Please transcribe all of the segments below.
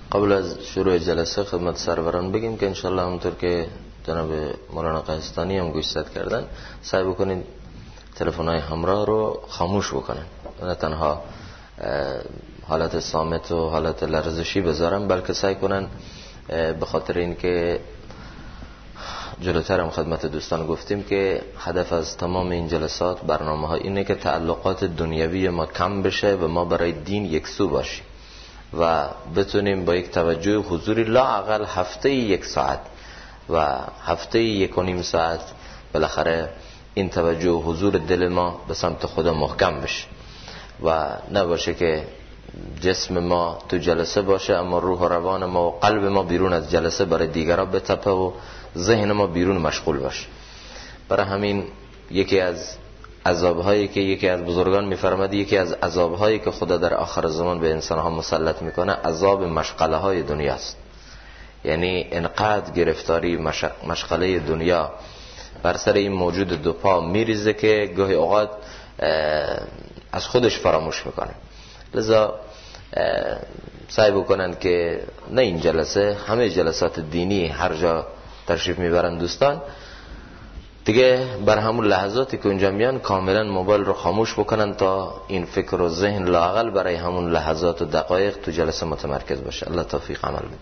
قبل از شروع جلسه خدمت سروران بگیم که انشالله همونطور که جناب مولانا قهستانی هم گوشزد کردن، سعی بکنید تلفن‌های همراه رو خاموش بکنن، نه تنها حالت صامت و حالت لرزشی بذارن، بلکه سعی کنن به خاطر این که جلوتر هم خدمت دوستان گفتیم که هدف از تمام این جلسات برنامه ها اینه که تعلقات دنیوی ما کم بشه و ما برای دین یکسو باشیم و بتونیم با یک توجه حضوری لااقل هفته 1 ساعت و هفته 1.5 ساعت بالاخره این توجه و حضور دل ما به سمت خدا محکم بشه و نباشه که جسم ما تو جلسه باشه اما روح و روان ما و قلب ما بیرون از جلسه برای دیگران بتپه و ذهن ما بیرون مشغول باشه. برای همین یکی از عذاب‌هایی که یکی از بزرگان می‌فرماد، یکی از عذاب‌هایی که خدا در آخر زمان به انسان‌ها مسلط میکنه عذاب مشغله‌های دنیاست. یعنی انقدر گرفتاری مشغله دنیا بر سر این موجود دو پا میریزه که گاهی اوقات از خودش فراموش میکنه. لذا سعی بکنن که نه این جلسه، همه جلسات دینی هر جا تشریف میبرن دوستان دیگه بر همون لحظاتی که اونجا میان کاملا موبایل رو خاموش بکنن تا این فکر و ذهن لااقل برای همون لحظات و دقایق تو جلسه متمرکز باشه. الله توفیق عمل بده.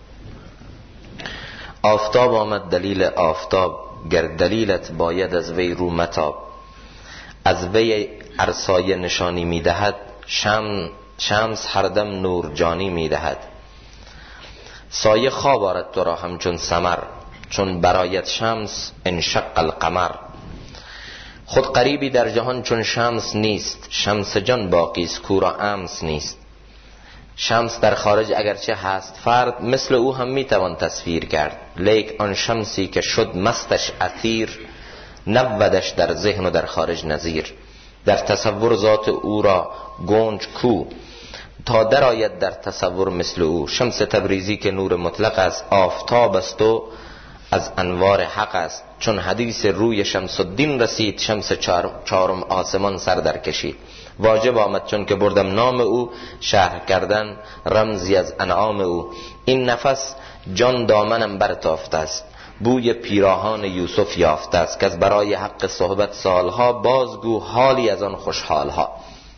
آفتاب آمد دلیل آفتاب، گر دلیلت باید از وی رو متاب. از وی ارسای نشانی میدهد، شمس هر دم نور جانی میدهد. سایه خواب آرد تو را همچون سمر، چون برایت شمس انشق القمر. خود قریبی در جهان چون شمس نیست، شمس جان باقیست کورا امس نیست. شمس در خارج اگرچه هست فرد، مثل او هم میتوان تصویر کرد، لیک آن شمسی که شد مستش اثیر، نبودش در ذهن و در خارج نظیر. در تصور ذات او را گنج کو، تا در آید در تصور مثل او. شمس تبریزی که نور مطلق است، آفتاب است و از انوار حق است. چون حدیث روی شمس الدین رسید، شمس چهارم آسمان سر در کشید. واجب آمد چون که بردم نام او، شرح کردن رمزی از انعام او. این نفس جان دامنم برتافته است، بوی پیراهان یوسف یافته است. که از برای حق صحبت سالها، بازگو حالی از آن خوشحالها.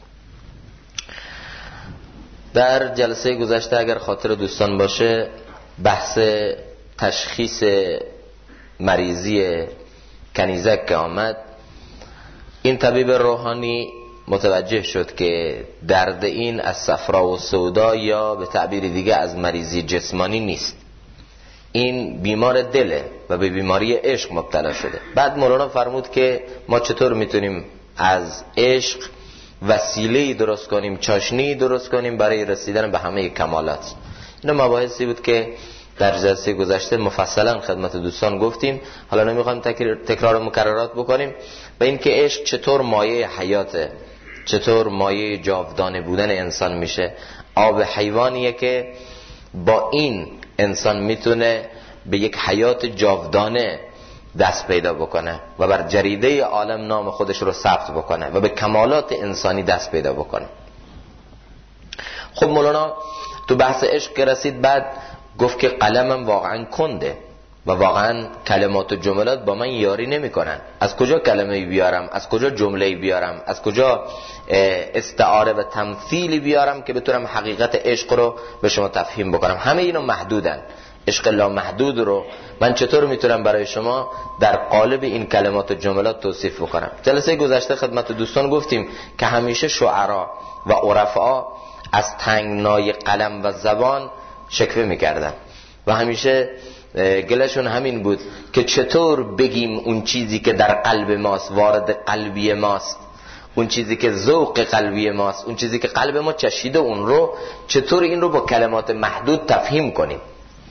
در جلسه گذشته اگر خاطر دوستان باشه بحث تشخیص مریضی کنیزک که آمد، این طبیب روحانی متوجه شد که درد این از صفرا و سودا یا به تعبیر دیگه از مریضی جسمانی نیست، این بیمار دله و به بیماری عشق مبتلا شده. بعد مولانا فرمود که ما چطور میتونیم از عشق وسیله‌ای درست کنیم، چاشنی درست کنیم برای رسیدن به همه کمالات. این مباحثی بود که در جلسه گذشته مفصلا خدمت دوستان گفتیم. حالا نمیخوایم تکرار و مکررات بکنیم. و این که عشق چطور مایه حیاته، چطور مایه جاودانه بودن انسان میشه. آب حیوانیه که با این انسان میتونه به یک حیات جاودانه دست پیدا بکنه و بر جریده عالم نام خودش رو ثبت بکنه و به کمالات انسانی دست پیدا بکنه. خب مولانا تو بحث عشق که رسید، بعد گفت که قلمم واقعا کنده و واقعا کلمات و جملات با من یاری نمی کنن. از کجا کلمه‌ای بیارم، از کجا جمله‌ای بیارم، از کجا استعاره و تمثیلی بیارم که بتونم حقیقت عشق رو به شما تفهیم بکنم. همه اینو محدودن. عشق لا محدود رو من چطور میتونم برای شما در قالب این کلمات و جملات توصیف بکنم؟ جلسه گذشته خدمت دوستان گفتیم که همیشه شعرا و عرفا از تنگنای قلم و زبان شکوه میکردن و همیشه گلشون همین بود که چطور بگیم اون چیزی که در قلب ماست، وارد قلبی ماست، اون چیزی که ذوق قلبی ماست، اون چیزی که قلب ما چشیده اون رو، چطور این رو با کلمات محدود تفهیم کنیم.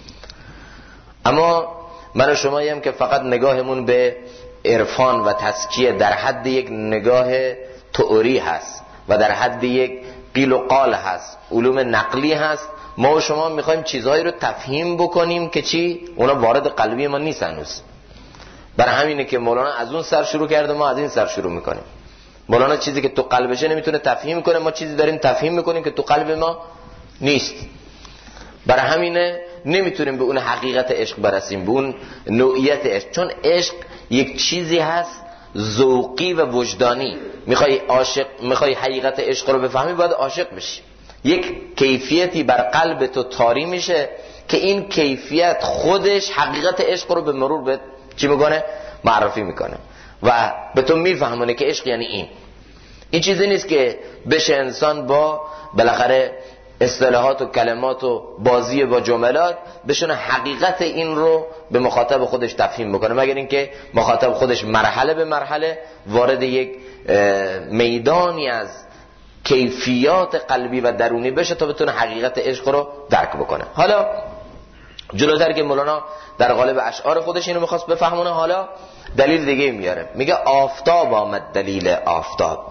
اما من و شمایی هم که فقط نگاهمون به عرفان و تزکیه در حد یک نگاه تئوری هست و در حد یک قیل و قال هست، علوم نقلی هست، ما و شما میخوایم چیزهایی رو تفهیم بکنیم که چی؟ اونا وارد قلبی ما نیست هنوز. برای همینه که مولانا از اون سر شروع کرده، ما از این سر شروع میکنیم. مولانا چیزی که تو قلبشه نمیتونه تفهیم کنه، ما چیزی داریم تفهیم میکنیم که تو قلب ما نیست. برای همینه نمیتونیم به اون حقیقت عشق برسیم، به اون نوعیت عشق، چون عشق یک چیزی هست ذوقی و وجدانی. میخوای حقیقت عشق رو بفهمی باید عاشق بشی. یک کیفیتی بر قلب تو طاری میشه که این کیفیت خودش حقیقت عشق رو به مرور به چی میکنه؟ معرفی میکنه و به تو میفهمونه که عشق یعنی این چیزی نیست که بشه انسان با بالاخره اصطلاحات و کلمات و بازی با جملات بشونه حقیقت این رو به مخاطب خودش تفهیم بکنه، مگر اینکه مخاطب خودش مرحله به مرحله وارد یک میدانی از کیفیات قلبی و درونی بشه تا بتونه حقیقت عشق رو درک بکنه. حالا جلوتر که مولانا در قالب اشعار خودش اینو میخواست بفهمونه، حالا دلیل دیگه میاره، میگه آفتاب آمد دلیل آفتاب.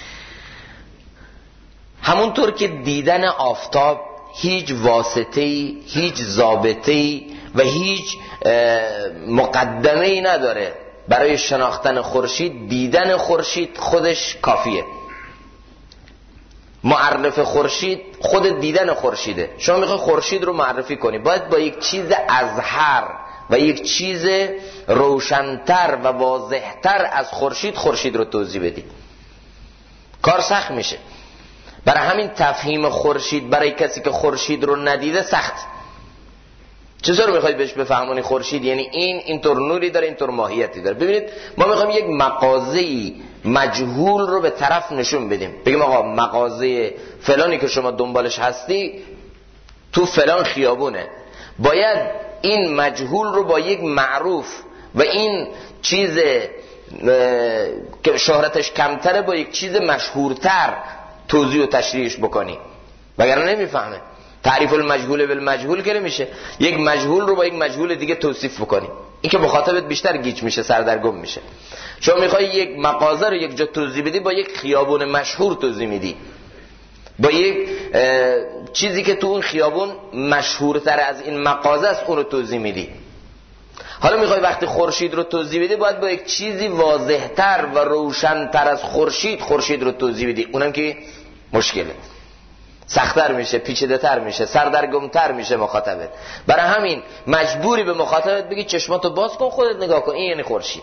همونطور که دیدن آفتاب هیچ واسطه‌ای، هیچ ضابطه‌ای و هیچ مقدمه‌ای نداره برای شناختن خورشید، دیدن خورشید خودش کافیه. معرف خورشید خود دیدن خورشیده. شما میخوای خورشید رو معرفی کنی، باید با یک چیز ازهر و یک چیز روشن‌تر و واضح‌تر از خورشید رو توضیح بدی. کار سخت میشه. برای همین تفهیم خورشید برای کسی که خورشید رو ندیده سخت. چطور میخواید بهش بفهمونی خورشید یعنی اینطور نوری داره، اینطور ماهیتی داره؟ ببینید ما میخوایم یک مغازه‌ای مجهول رو به طرف نشون بدیم، بگیم آقا مغازه فلانی که شما دنبالش هستی تو فلان خیابونه. باید این مجهول رو با یک معروف و این چیز که شهرتش کمتره با یک چیز مشهورتر توضیح و تشریحش بکنی، وگرنه نمیفهمه. تعریف المجهول بالمجهول که نمیشه. یک مجهول رو با یک مجهول دیگه توصیف بکنی، این که مخاطبت بیشتر گیج میشه، سردرگم میشه. شما میخوای یک مغازه رو یک جا توضیح بدی، با یک خیابون مشهور توضیح میدی، با یک چیزی که تو اون خیابون مشهورتر از این مغازه است اون رو توضیح میدی. حالا میخوای وقتی خورشید رو توضیح بدی باید با یک چیزی واضحتر و روشنتر از خورشید رو توضیح بدی، اونم که مشکله، سخت‌تر میشه، پیچیده‌تر میشه، سردرگم‌تر میشه مخاطبت. برای همین مجبوری به مخاطبت بگی چشماتو باز کن، خودت نگاه کن، این یعنی خورشید.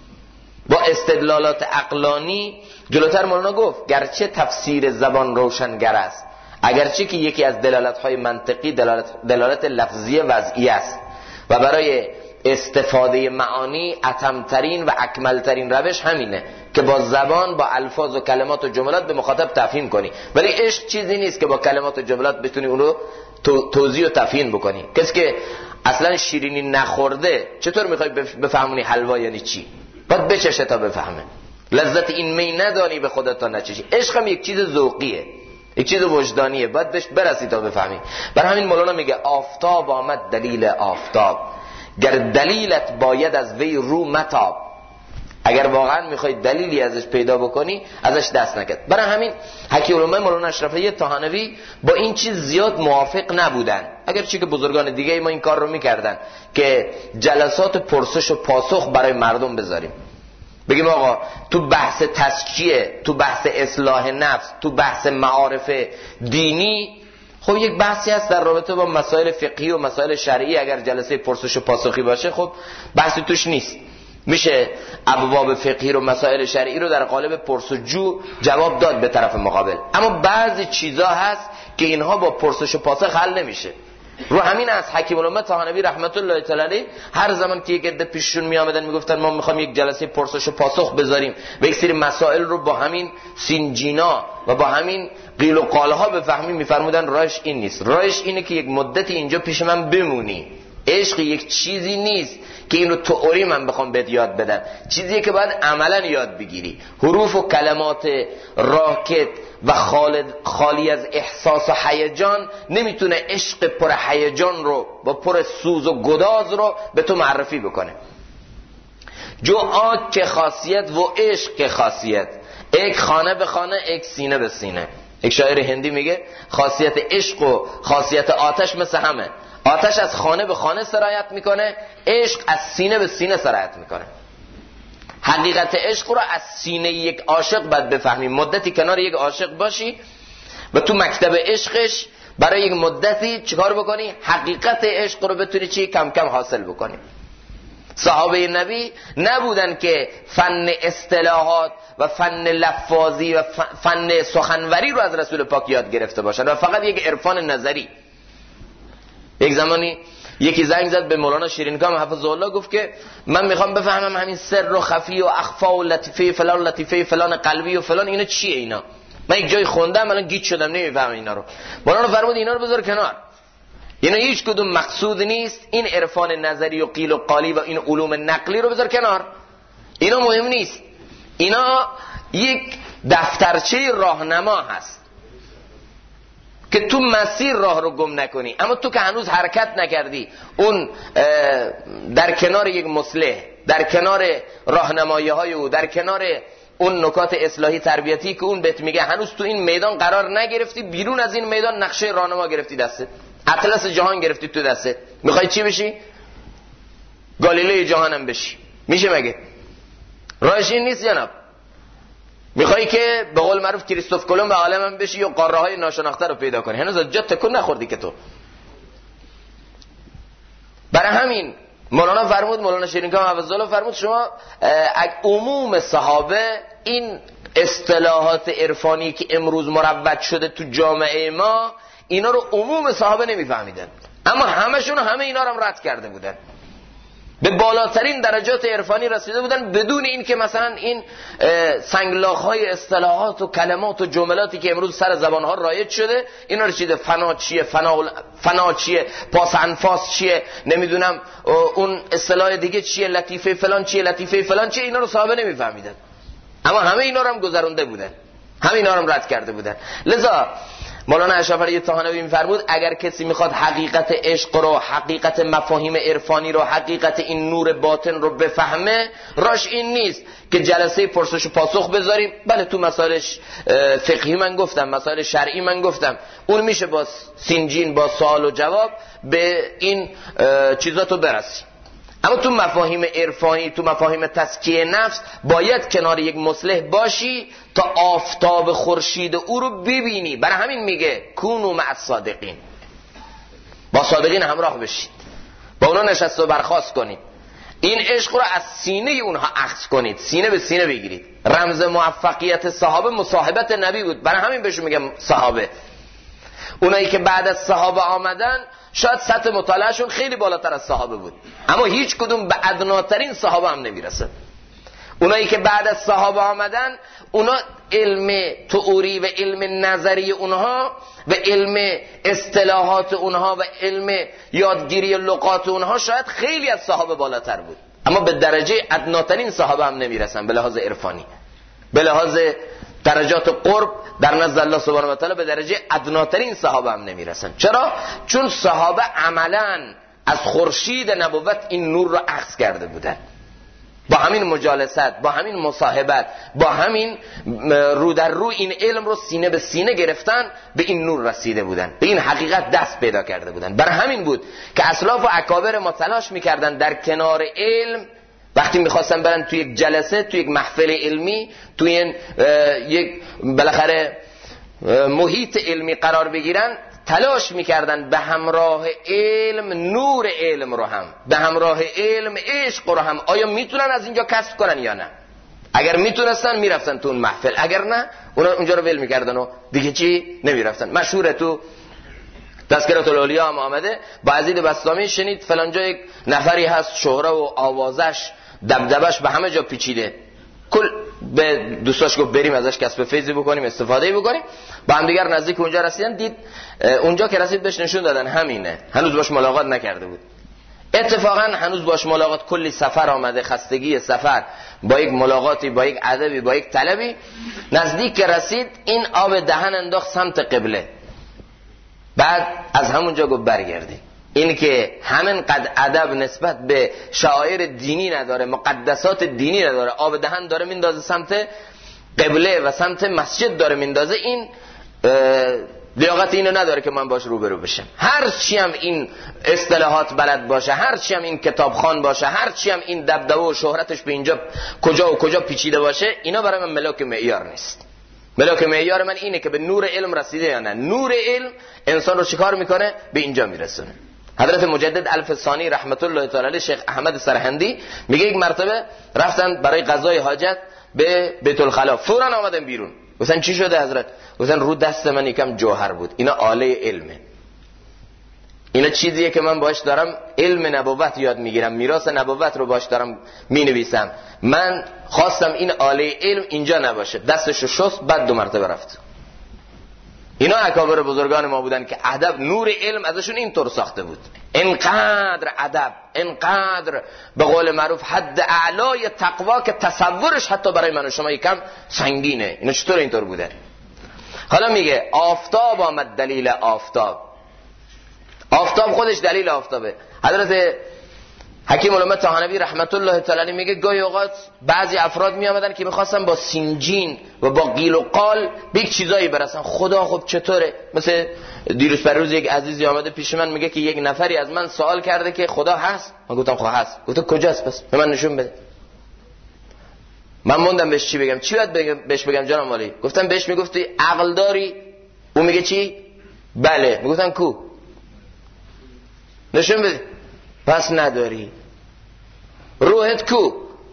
با استدلالات عقلانی جلوتر مولانا گفت گرچه تفسیر زبان روشنگر است، اگرچه که یکی از دلالت‌های منطقی دلالت لفظی وضعی است و برای استفاده معانی اتمترین و اکملترین روش همینه که با زبان، با الفاظ و کلمات و جملات به مخاطب تفهیم کنی. ولی عشق چیزی نیست که با کلمات و جملات بتونی اون رو توضیح و تفهیم بکنی. کسی که اصلا شیرینی نخورده چطور میخوای بفهمونی حلوا یعنی چی؟ باید بچشه تا بفهمه. لذت این می ندانی به خودت تا نچشی. عشق هم یک چیز ذوقیه، یک چیز وجدانیه، باید بهش برسی تا بفهمی. برای همین مولانا میگه آفتاب آمد دلیل آفتاب، گر دلیلت باید از وی رو متاب. اگر واقعا میخوای دلیلی ازش پیدا بکنی ازش دست نکرد. برای همین حکیم‌الامه مولانا اشرفی طحانوی با این چیز زیاد موافق نبودن، اگرچه که بزرگان دیگه ما این کار رو میکردن که جلسات پرسش و پاسخ برای مردم بذاریم، بگیم آقا تو بحث تزکیه، تو بحث اصلاح نفس، تو بحث معارف دینی، خب یک بحثی هست در رابطه با مسائل فقهی و مسائل شرعی، اگر جلسه پرسش و پاسخی باشه خب بحثی توش نیست، میشه ابواب فقهی رو، مسائل شرعی رو در قالب پرسجو جواب داد به طرف مقابل. اما بعضی چیزا هست که اینها با پرسش و پاسخ حل نمیشه. رو همین از حکیم‌الامه طحانوی رحمت الله تعالی علیه هر زمان که یک عده پیششون می آمدن میگفتن ما میخوایم یک جلسه پرسش و پاسخ بذاریم و یک سری مسائل رو با همین سینجینا و با همین قیل و قالها بفهمیم، میفرمودن راهش این نیست، راهش اینه که یک مدتی اینجا پیش من بمونی. عشق یک چیزی نیست که اینو تئوری من بخوام بهت یاد بدم، چیزیه که باید عملا یاد بگیری. حروف و کلمات راکت و خالی از احساس و هیجان نمیتونه عشق پر هیجان رو با پر سوز و گداز رو به تو معرفی بکنه. جو آگ که خاصیت و عشق که خاصیت، ایک خانه به خانه ایک سینه به سینه. یک شاعر هندی میگه خاصیت عشق و خاصیت آتش مثل همه. آتش از خانه به خانه سرایت میکنه، عشق از سینه به سینه سرایت میکنه. حقیقت عشق رو از سینه یک عاشق باید بفهمی. مدتی کنار یک عاشق باشی و تو مکتب عشقش برای یک مدتی چیکار بکنی؟ حقیقت عشق رو بتونی چی کم کم حاصل بکنی. صحابه نبی نبودن که فن اصطلاحات و فن لفاظی و فن سخنوری رو از رسول پاک یاد گرفته باشن و فقط یک عرفان نظری. یک زمانی یکی زنگ زد به مولانا شیرینکام حفظه الله، گفت که من میخوام بفهمم همین سر و خفی و اخفا و لطیفه فلان قلبی و فلان اینا چیه اینا؟ من یک جای خوندم الان گیج شدم نمیفهمم اینا رو. مولانا فرمود اینا رو بذار کنار، اینا هیچ کدوم مقصود نیست. این عرفان نظری و قیل و قالی و این علوم نقلی رو بذار کنار، اینا مهم نیست. اینا یک دفترچه راهنما هست که تو مسیر راه رو گم نکنی. اما تو که هنوز حرکت نکردی، اون در کنار یک مصلح، در کنار راهنمایی های او، در کنار اون نکات اصلاحی تربیتی که اون بهت میگه، هنوز تو این میدان قرار نگرفتی، بیرون از این میدان نقشه راهنما گرفتی دستت، اطلس جهان گرفتی تو دستت، میخوای چی بشی؟ گالیله جهانم بشی؟ میشه مگه؟ راهش این نیست جناب. میخوای که به قول معروف کریستوف کلمب عالمم بشی یا قاره های ناشناخته رو پیدا کنی، هنوز از جا تکون نخوردی که تو. برای همین مولانا فرمود، مولانا شیرینکام حفظه الله فرمود، شما عموم صحابه این اصطلاحات عرفانی که امروز مروج شده تو جامعه ما، اینا رو عموم صحابه نمیفهمیدن، اما همشون همه اینا رو هم رد کرده بودن، به بالاترین درجات عرفانی رسیده بودن، بدون این که مثلا این سنگلاخ‌های اصطلاحات و کلمات و جملاتی که امروز سر زبان‌ها رایج شده، اینا رو چیده فنا چیه، فنا چیه، پاس انفاس چیه، نمیدونم اون اصطلاح دیگه چیه، لطیفه فلان چیه، لطیفه فلان چیه، اینا رو صحابه نمیفهمیدن، اما همه اینا رو هم گذرونده بودن، همه اینا رو هم رد کرده بودن. لذا مولانا اشرف علی طحانوی می‌فرمود اگر کسی میخواد حقیقت عشق رو، حقیقت مفاهیم عرفانی رو، حقیقت این نور باطن رو بفهمه، راش این نیست که جلسه پرسش و پاسخ بذاریم. بله تو مسائل فقهی من گفتم، مسائل شرعی من گفتم، اون میشه با سینجین، با سوال و جواب به این چیزاتو برسی. اما تو مفاهیم عرفانی، تو مفاهیم تزکیه نفس، باید کنار یک مصلح باشی تا آفتاب خورشید او رو ببینی. برای همین میگه کونوا مع الصادقین، با صادقین همراه بشید، با اونا نشست و برخاست کنید، این عشق رو از سینه اونها اخذ کنید، سینه به سینه بگیرید. رمز موفقیت صحابه مصاحبت نبی بود، برای همین بهشون میگم صحابه. اونایی که بعد از صحابه آمدن شاید سطح مطالعهشون خیلی بالاتر از صحابه بود، اما هیچ کدوم به ادناترین صحابه هم نمیرسه. اونایی که بعد از صحابه آمدن، اونا علم تئوری و علم نظری اونها و علم اصطلاحات اونها و علم یادگیری لغات اونها شاید خیلی از صحابه بالاتر بود، اما به درجه ادناترین صحابه هم نمیرسن، به لحاظ عرفانی، به لحاظ درجات قرب در نزد الله سبحانه و تعالی به درجه ادناترین صحابه هم نمیرسن. چرا؟ چون صحابه عملاً از خورشید نبوت این نور رو اخذ کرده بودن، با همین مجالست، با همین مصاحبت، با همین رو در رو این علم رو سینه به سینه گرفتن، به این نور رسیده بودن، به این حقیقت دست پیدا کرده بودن. برای همین بود که اسلاف و اکابر ما تلاش میکردن در کنار علم، وقتی میخواستن برن توی یک جلسه، توی یک محفل علمی، توی یک بالاخره محیط علمی قرار بگیرن، تلاش میکردن به همراه علم نور علم رو هم، به همراه علم عشق رو هم، آیا میتونن از اینجا کسب کنن یا نه. اگر میتونستن میرفتن تو اون محفل، اگر نه اونا اونجا رو ول میکردن و دیگه چی نمیرفتن. مشهوره تو تذکرات الاولیاء هم آمده، با عزیز بسطامی شنید فلانجا یک نفری هست شهره و آوازش دبدبش به همه جا پیچیده، کل به دوستاش گفت بریم ازش کسب فیضی بکنیم، استفاده بکنیم. با هم دیگر نزدیک اونجا رسیدن، دید اونجا که رسید بهش نشون دادن همینه، هنوز باش ملاقات نکرده بود. اتفاقا هنوز باش ملاقات، کلی سفر آمده، خستگی سفر، با یک ملاقاتی، با یک ادبی، با یک طلبی، نزدیک که رسید این آب دهن انداخت سمت قبله. بعد از همونجا گفت برگردی. این که همین قد ادب نسبت به شعائر دینی نداره، مقدسات دینی نداره، آب دهن داره میندازه سمت قبله و سمت مسجد داره میندازه، این لیاقت اینو نداره که من باش روبرو بشم. هر چی هم این اصطلاحات بلد باشه، هر چی هم این کتابخوان باشه، هر چی هم این دبدبه و شهرتش به اینجا کجا و کجا پیچیده باشه، اینا برای من ملاک معیار نیست. ملاک معیار من اینه که به نور علم رسیده یا نه. نور علم انسان رو چیکار میکنه؟ به اینجا میرسونه. حضرت مجدد الفسانی رحمت الله تعالی علیه، شیخ احمد سرهندی میگه یک مرتبه رفتن برای قضای حاجت به بیت الخلا، فوراً آمدن بیرون. گفتن چی شده حضرت؟ گفتن رو دست من یکم جوهر بود. اینا آله علمه، اینا چیزیه که من باش دارم علم نبوت یاد میگیرم، میراث نبوت رو باش دارم مینویسم. من خواستم این آله علم اینجا نباشه. دستشو شست، بعد 2 مرتبه رفت. اینا اکابر بزرگان ما بودن که ادب، نور علم ازشون اینطور ساخته بود. انقدر ادب، انقدر به قول معروف حد اعلای تقوا که تصورش حتی برای من و شما یکم سنگینه. اینا چطور اینطور بوده؟ حالا میگه آفتاب آمد دلیل آفتاب. آفتاب خودش دلیل آفتابه. حضرت حکیم علامه طحاوی رحمت الله تعالی میگه گاهی اوقات بعضی افراد می آمدن که میخواستن با سینجین و با قیل و قال به یک چیزایی برسن. خدا خب چطوره؟ مثل دیروز پروز یک عزیزی آمده پیش من میگه که یک نفری از من سوال کرده که خدا هست. من گفتم خب هست. گفت کجاست؟ پس به من نشون بده. من موندم بهش چی بگم. چی باید بهش بگم جناب والی؟ گفتم بهش میگفتی عقل داری؟ اون میگه چی؟ بله. میگفتن کو؟ نشون بده. پس نداری. روحت کو؟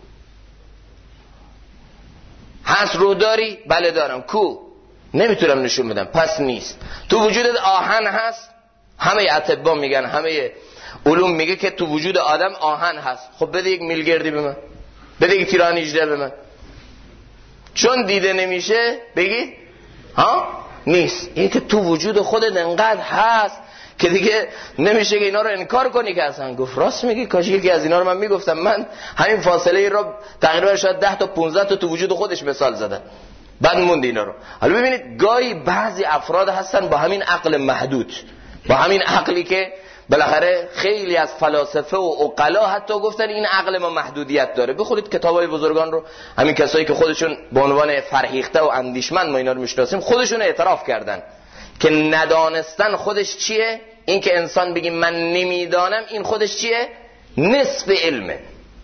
هست روح داری؟ بله دارم. کو؟ نمیتونم نشون بدم. پس نیست. تو وجودت آهن هست؟ همه اطباء میگن، همه علوم میگه که تو وجود آدم آهن هست. خب بده یک میلگردی به من، بده یک تیرانیجده به من. چون دیده نمیشه بگید ها نیست. این که تو وجود خودت انقدر هست که دیگه نمیشه که اینا رو انکار کنی که اصلا. گفت راست میگی، کاش یکی از اینا رو من میگفتم. من همین فاصله رو تقریبا شاید 10 تا 15 تا تو وجود خودش مثال زدم، بعد موند اینا رو. حالا ببینید گاهی بعضی افراد هستن با همین عقل محدود، با همین عقلی که بالاخره خیلی از فلاسفه و عقلا حتی گفتن این عقل ما محدودیت داره. بخونید کتابای بزرگان رو، همین کسایی که خودشون به عنوان فرهیخته و اندیشمند ما اینا رو میشناسیم خودشون اعتراف کردن که ندانستن خودش چیه. این که انسان بگی من نمیدانم، این خودش چیه؟ نصف علمه.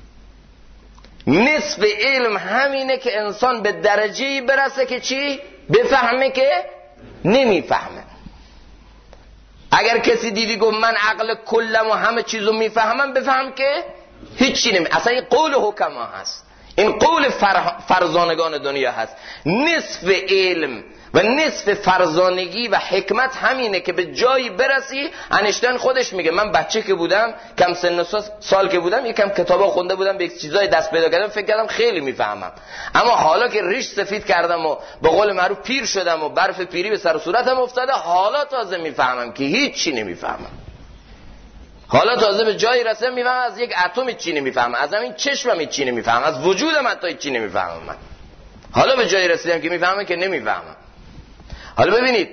نصف علم همینه که انسان به درجه‌ای برسه که چی؟ بفهمه که نمیفهمه. اگر کسی دیدی گفت من عقل کلم و همه چیزو میفهمم، بفهم که هیچی نمی. اصلا این قول حکما هست، این قول فرزانگان دنیا هست. نصف علم و نصف فرزانگی و حکمت همینه که به جایی برسی. انیشتین خودش میگه من بچه که بودم، کم سن سال که بودم، یکم کتابا خونده بودم، به چیزای دست پیدا کردم، فکر کردم خیلی میفهمم. اما حالا که ریش سفید کردم و به قول معروف پیر شدم و برف پیری به سر و صورتم افتاده، حالا تازه میفهمم که هیچ چی نمیفهمم. حالا تازه به جایی رسیدم میفهمم از یک اتم چی نمیفهمم، از همین چشمم چی نمیفهمم، از وجودم حتی چی نمیفهمم. من حالا به جایی رسیدم که میفهمم که نمیفهمم. حالا ببینید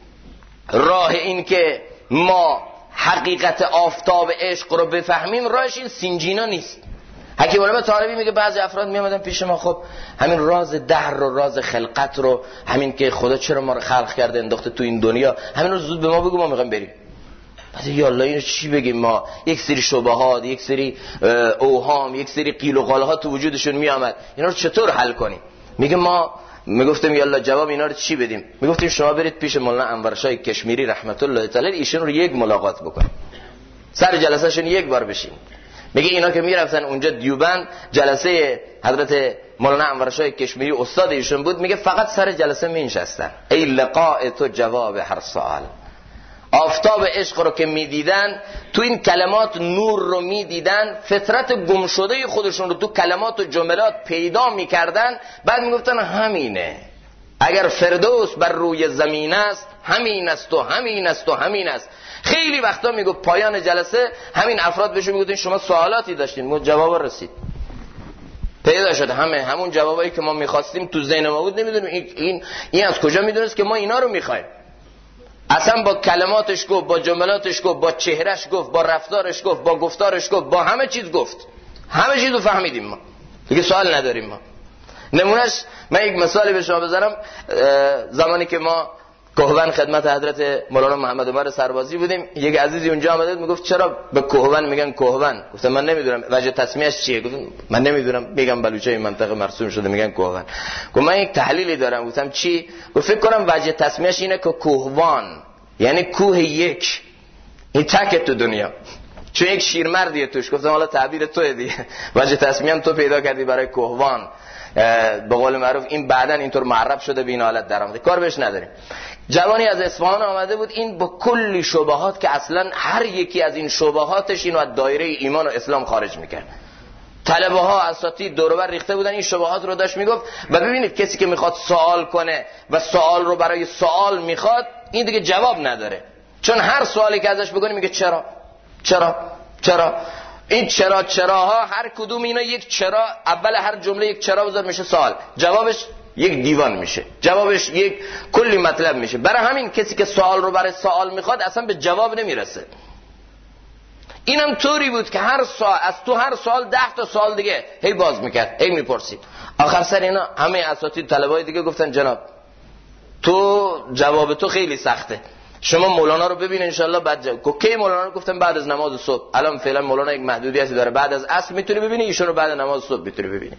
راه این که ما حقیقت آفتاب عشق رو بفهمیم، راهش این سینجینا نیست. حکیم علامه طحاوی میگه بعضی افراد میامدن پیش ما، خب همین راز دهر رو، راز خلقت رو، همین که خدا چرا ما رو خلق کرده انداخته تو این دنیا، همین رو زود به ما بگو، ما میخوایم بریم. بعد یا الله اینو چی بگیم؟ ما یک سری شبهات، یک سری اوهام، یک سری قیل و قال ها تو وجودشون میامد، اینا رو چطور حل کنیم؟ میگه ما میگفتیم یالا جواب اینا رو چی بدیم؟ میگفتیم شما برید پیش مولانا انورشاه کشمیری رحمت الله تعالی، ایشون رو یک ملاقات بکنید، سر جلسهشون یک بار بشین. میگه اینا که میرفتن اونجا دیوبند، جلسه حضرت مولانا انورشاه کشمیری استاد ایشون بود، میگه فقط سر جلسه مینشستن، ای لقاء تو جواب هر سوال. آفتاب عشق رو که میدیدن، تو این کلمات نور رو میدیدن، فطرت گم شده خودشون رو تو کلمات و جملات پیدا میکردن. بعد میگفتن همینه، اگر فردوس بر روی زمین است، همین است و همین است و همین است. خیلی وقتا میگو پایان جلسه همین افراد بهشون میگفتن شما سوالاتی داشتین، جواب رسید، پیدا شد. همون جوابایی که ما میخواستیم تو ذهن ما بود. نمیدونیم این از کجا میدونست که ما اینا رو میخوایم. اصلا با کلماتش گفت، با جملاتش گفت، با چهرش گفت، با رفتارش گفت، با گفتارش گفت، با همه چیز گفت. همه چیز رو فهمیدیم ما، دیگه سوال نداریم ما. نمونهش من یک مثالی به شما بذارم. زمانی که ما کهون خدمت حضرت مولانا محمد عمر سربازی بودیم، یک عزیزی اونجا آمده میگفت چرا به کهون میگن کهون؟ گفتم من نمیدونم وجه تسمیهش چیه. گفتم من نمیدونم، میگم بلوچه این منطقه مرسوم شده میگن کهون. گفتم من یک تحلیلی دارم. گفتم چی؟ گفت فکر کنم وجه تسمیهش اینه که کوهوان یعنی کوه یک، این تک تو دنیا، چون یک شیرمردیه توش. گفتم حالا تعبیر توئه دیگه، وجه تسمیه هم تو پیدا کردی برای کوهوان. به قول معروف این بعداً اینطور معرب شده به این حالت در آمده، کار بهش نداریم. جوانی از اصفهان آمده بود، این با کلی شبهات که اصلا هر یکی از این شبهاتش اینو از دایره ایمان و اسلام خارج میکرد. طلبه ها اساتید دور و بر ریخته بودن، این شبهات رو داشت میگفت. و ببینید کسی که میخواد سوال کنه و سوال رو برای سوال میخواد، این دیگه جواب نداره، چون هر سوالی که ازش بکنی میگه چرا چرا چرا. این چراها هر کدوم اینا یک چرا، اول هر جمله یک چرا بذار میشه سوال، جوابش یک دیوان میشه، جوابش یک کلی مطلب میشه. برای همین کسی که سوال رو برای سوال میخواد اصلا به جواب نمیرسه. اینم طوری بود که هر سوال از تو هر سوال 10 تا سوال دیگه هی باز میکرد، هی میپرسید. آخر سر اینا همه اساتید طلبای دیگه گفتن جناب تو جواب تو خیلی سخته، شما مولانا رو ببین انشالله بعد کی مولانا رو گفتم بعد از نماز صبح. الان فعلا مولانا یک محدودیتی داره، بعد از عصر میتونی ببینی، ایشون رو بعد نماز صبح میتونی ببینی.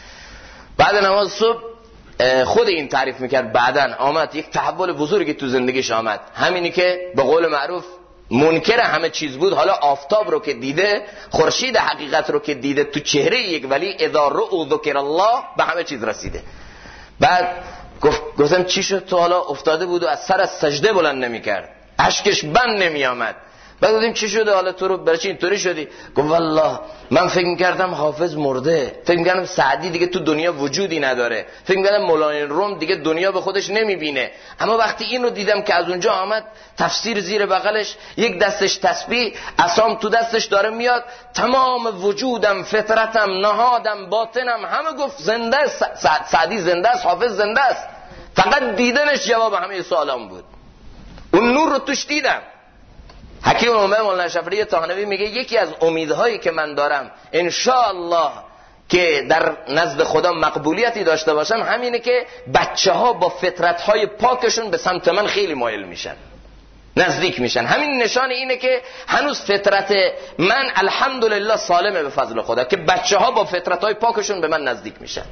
بعد نماز صبح خود این تعریف میکرد، بعدن آمد یک تحول بزرگی تو زندگیش آمد، همینی که به قول معروف منکر همه چیز بود، حالا آفتاب رو که دیده، خورشید حقیقت رو که دیده تو چهره یک ولی، اذا رؤوا ذکر الله، به همه چیز رسیده. بعد گفتم چی شد تو حالا افتاده بود و از سر از سجده بلند نمی‌کرد، اشکش بند نمی‌آمد. بعد گفتم چی شده حالا تو رو برای چی اینطوری شدی؟ گفت والله من فکر می‌کردم حافظ مرده، فکر می‌کردم سعدی دیگه تو دنیا وجودی نداره، فکر می‌کردم مولانا روم دیگه دنیا به خودش نمی‌بینه. اما وقتی این رو دیدم که از اونجا آمد تفسیر زیر بغلش، یک دستش تسبیح، عصام تو دستش داره میاد، تمام وجودم، فطرتم، نهادم، باطنم همه گفت زنده است، سعدی زنده است، حافظ زنده است. فقط دیدنش جواب همه سوالام بود. اون نور رو توش دیدم. حکیم الامه مولانا شفیعی طحنوی میگه یکی از امیدهایی که من دارم انشاءالله که در نزد خدا مقبولیتی داشته باشم همینه که بچه‌ها با فطرت‌های پاکشون به سمت من خیلی مایل میشن، نزدیک میشن. همین نشان اینه که هنوز فطرت من الحمدلله سالمه به فضل خدا، که بچه‌ها با فطرت‌های پاکشون به من نزدیک میشن.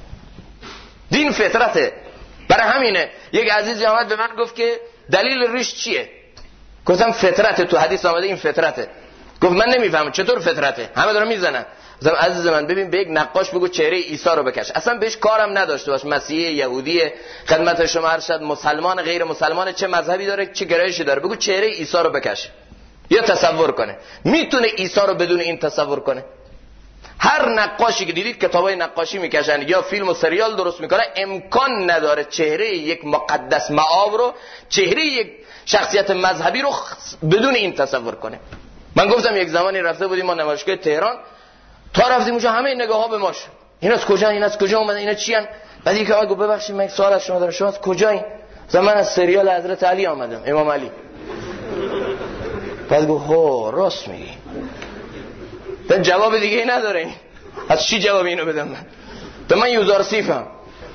دین فطرته. برای همینه یک عزیزی آمد به من گفت که دلیل ریش چیه؟ گفتم فطرت، تو حدیث آمده این فطرته. گفت من نمیفهمم چطور فطرته، همه دارن میزنن. گفتم عزیز من ببین به یک نقاش بگو چهره عیسی رو بکش، اصلا بهش کارم نداشته باش، مسیحی یهودی خدمت شما ارشد، مسلمان غیر مسلمان، چه مذهبی داره چه گرایشی داره، بگو چهره عیسی رو بکش یا تصور کنه. میتونه عیسی رو بدون این تصور کنه؟ هر نقاشی که دیدید کتابای نقاشی میکشن یا فیلم و سریال درست میکنه، امکان نداره چهره یک مقدس مآب رو، چهره یک شخصیت مذهبی رو بدون این تصور کنه. من گفتم یک زمانی رفته بودیم ما نمایشگاه تهران، تا رفتیم اونجا همه نگاه ها به ما شد، اینا از کجا، اینا از کجا اومدن، اینا چی ان؟ بعد یکی آقا گفت ببخشید من یک سوال از شما دارم، شما از کجایین؟ من از سریال حضرت علی آمدم، امام علی. بعد گفت ها راست میگی. تا جواب دیگه ای نداره این. از چی جواب اینو بدم من؟ تو من یوزار سیفم.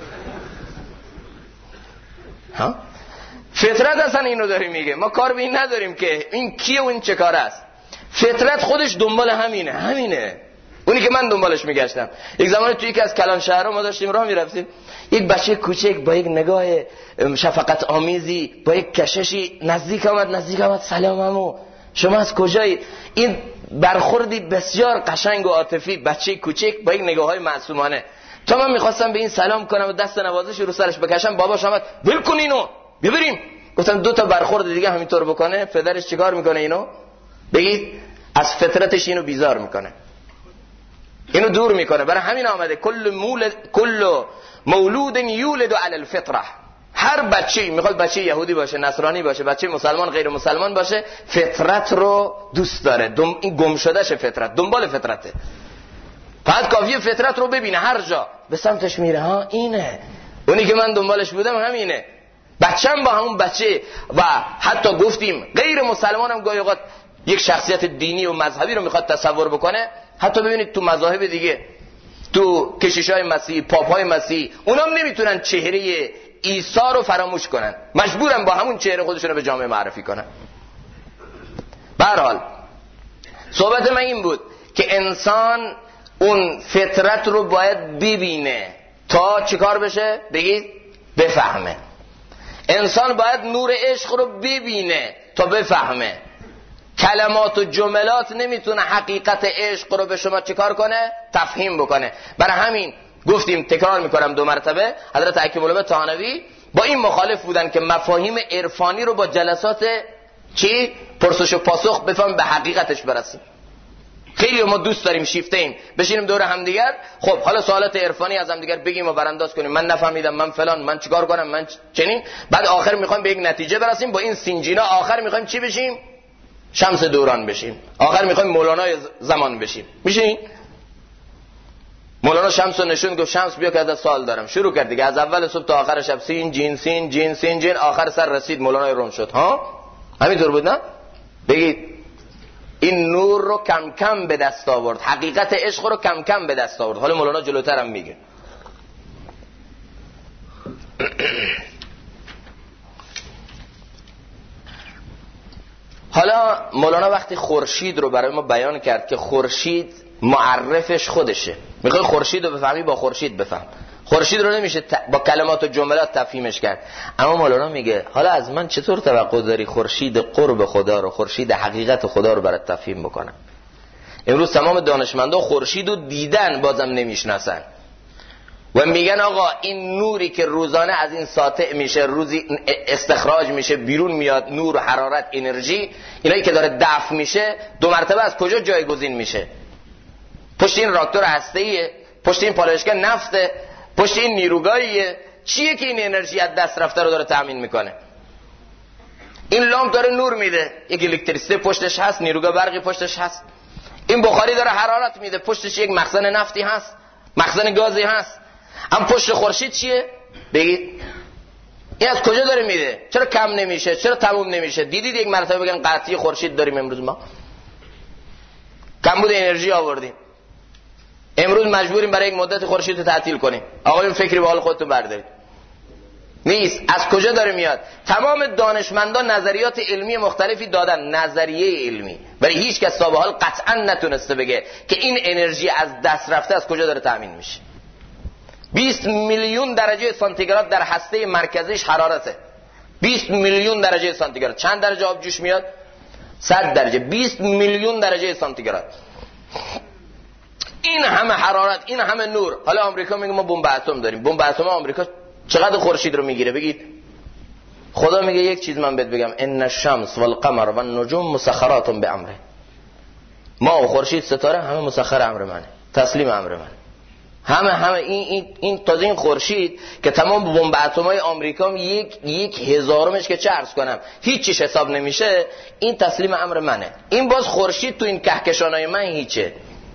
ها؟ فطرت اصلا اینو داری میگه، ما کار به این نداریم که این کیه و این چه کار است. فطرت خودش دنبال همینه. اونی که من دنبالش میگشتم. یک زمانی توی یکی از کلان شهرها ما داشتیم راه میرفتیم، یک بچه کوچک با یک نگاه شفقت آمیزی، با یک کششی نزدیک آمد سلام عمو شما از کجایی؟ این برخوردی بسیار قشنگ و عاطفی، بچه کوچک با یک نگاه‌های معصومانه. تا من میخواستم به این سلام کنم و دست نوازش رو سرش بکشم، باباش آمد ول کن اینو ببریم. گفتم دو تا برخورد دیگه همینطور بکنه پدرش چیکار میکنه؟ اینو بگید از فطرتش اینو بیزار میکنه، اینو دور میکنه. برای همین آمده کل مولود یولد علی الفطره. هر بچه‌ای میخواد بچه یهودی باشه، نصرانی باشه، بچه مسلمان غیر مسلمان باشه، فطرت رو دوست داره، این گم شدهش فطرت، دنبال فطرته. فقط کافیه فطرت رو ببینه، هر جا به سمتش میره. ها اینه اونی که من دنبالش بودم، همینه. بچه‌م با همون بچه و حتی گفتیم غیر مسلمان هم گاهی اوقات یک شخصیت دینی و مذهبی رو میخواد تصور بکنه. حتی ببینید تو مذاهب دیگه، تو کشیشای مسیحی، پاپای مسیحی، اونام نمیتونن چهره عیسی رو فراموش کنن، مجبورن با همون چهره خودشون رو به جامعه معرفی کنن. به هر حال صحبت من این بود که انسان اون فطرت رو باید ببینه تا چیکار بشه؟ بگید بفهمه. انسان باید نور عشق رو ببینه تا بفهمه. کلمات و جملات نمیتونه حقیقت عشق رو به شما چیکار کنه؟ تفهیم بکنه. برای همین گفتیم، تکرار میکنم 2 مرتبه، حضرت حکیم العلماء طحاوی با این مخالف بودن که مفاهیم عرفانی رو با جلسات چی؟ پرسش و پاسخ بفهم به حقیقتش برسیم. خیلی ما دوست داریم شیفته ایم بشینیم دور همدیگر، خب حالا سوالات عرفانی از همدیگر بگیم و برانداز کنیم، من نفهمیدم، من فلان، من چیکار کنم، من چنین، بعد آخر میخوایم به یک نتیجه برسیم. با این سینجینا آخر میخوایم چی بشیم؟ شمس دوران بشیم. آخر میخوایم مولانای زمان بشیم. میشین؟ مولانا شمس رو نشون، گفت شمس بیا که از سوال دارم. شروع کرد دیگه، از اول صبح تا آخر شب سین جین سین جین سین جین، آخر سر رسید مولانای روم شد. ها همینطور بود نه؟ بگید این نور رو کم کم به دست آورد، حقیقت عشق رو کم کم به دست آورد. حالا مولانا جلوتر هم میگه. حالا مولانا وقتی خورشید رو برای ما بیان کرد که خورشید معرفش خودشه، میخوای خورشید رو بفهمی با خورشید بفهم. خورشید رو نمیشه با کلمات و جملات تفهیمش کرد. اما مولانا میگه حالا از من چطور توقع داری خورشید قرب خدا رو، خورشید حقیقت خدا رو برات تفهیم بکنم؟ امروز تمام دانشمندا خورشید رو دیدن بازم نمیشناسن و میگن آقا این نوری که روزانه از این ساطع میشه، روزی استخراج میشه بیرون میاد، نور و حرارت انرژی، اینایی که داره دفع میشه 2 مرتبه از کجا جایگزین میشه؟ پشت این راکتور هسته‌ایه، پشت این پالایشگاه نفته، پشت این نیروگاهیه. چیه که این انرژی از دست رفته رو داره تامین میکنه؟ این لامپ داره نور میده، یک الکتریسیته پشتش هست، نیروگاه برقی پشتش هست. این بخاری داره حرارت میده، پشتش یک مخزن نفتی هست، مخزن گازی هست. اما پشت خورشید چیه؟ بگید این از کجا داره میده؟ چرا کم نمیشه؟ چرا تموم نمیشه؟ دیدید یک مرتبه بگن قطعی خورشید داریم امروز ما؟ کمبود انرژی آوردیم، امروز مجبوریم برای یک مدت خورشید رو تعطیل کنیم. آقایون فکری به حال خودتون بردارید. نیست. از کجا داره میاد؟ تمام دانشمندان نظریات علمی مختلفی دادن، نظریه علمی، ولی هیچ کس تا به حال قطعا نتونسته بگه که این انرژی از دست رفته از کجا داره تامین میشه. 20 میلیون درجه سانتیگراد در هسته مرکزیش حرارته. 20 میلیون درجه سانتیگراد. چند درجه آب جوش میاد؟ 100 درجه. 20 میلیون درجه سانتیگراد. این همه حرارت، این همه نور. حالا آمریکا میگه ما بمب اتم داریم. بمب اتم آمریکا چقدر خورشید رو میگیره؟ بگید. خدا میگه یک چیز من بهت بگم، ان الشمس والقمر والنجوم مسخرات بامره. ما و خورشید ستاره همه مسخر امر منه، تسلیم امر منه. همه این تازه این خورشید که تمام بمب اتمای آمریکا یک هزارمش که چه عرض کنم هیچ چیز حساب نمیشه، این تسلیم امر منه. این باز خورشید تو این کهکشانای من هیچه.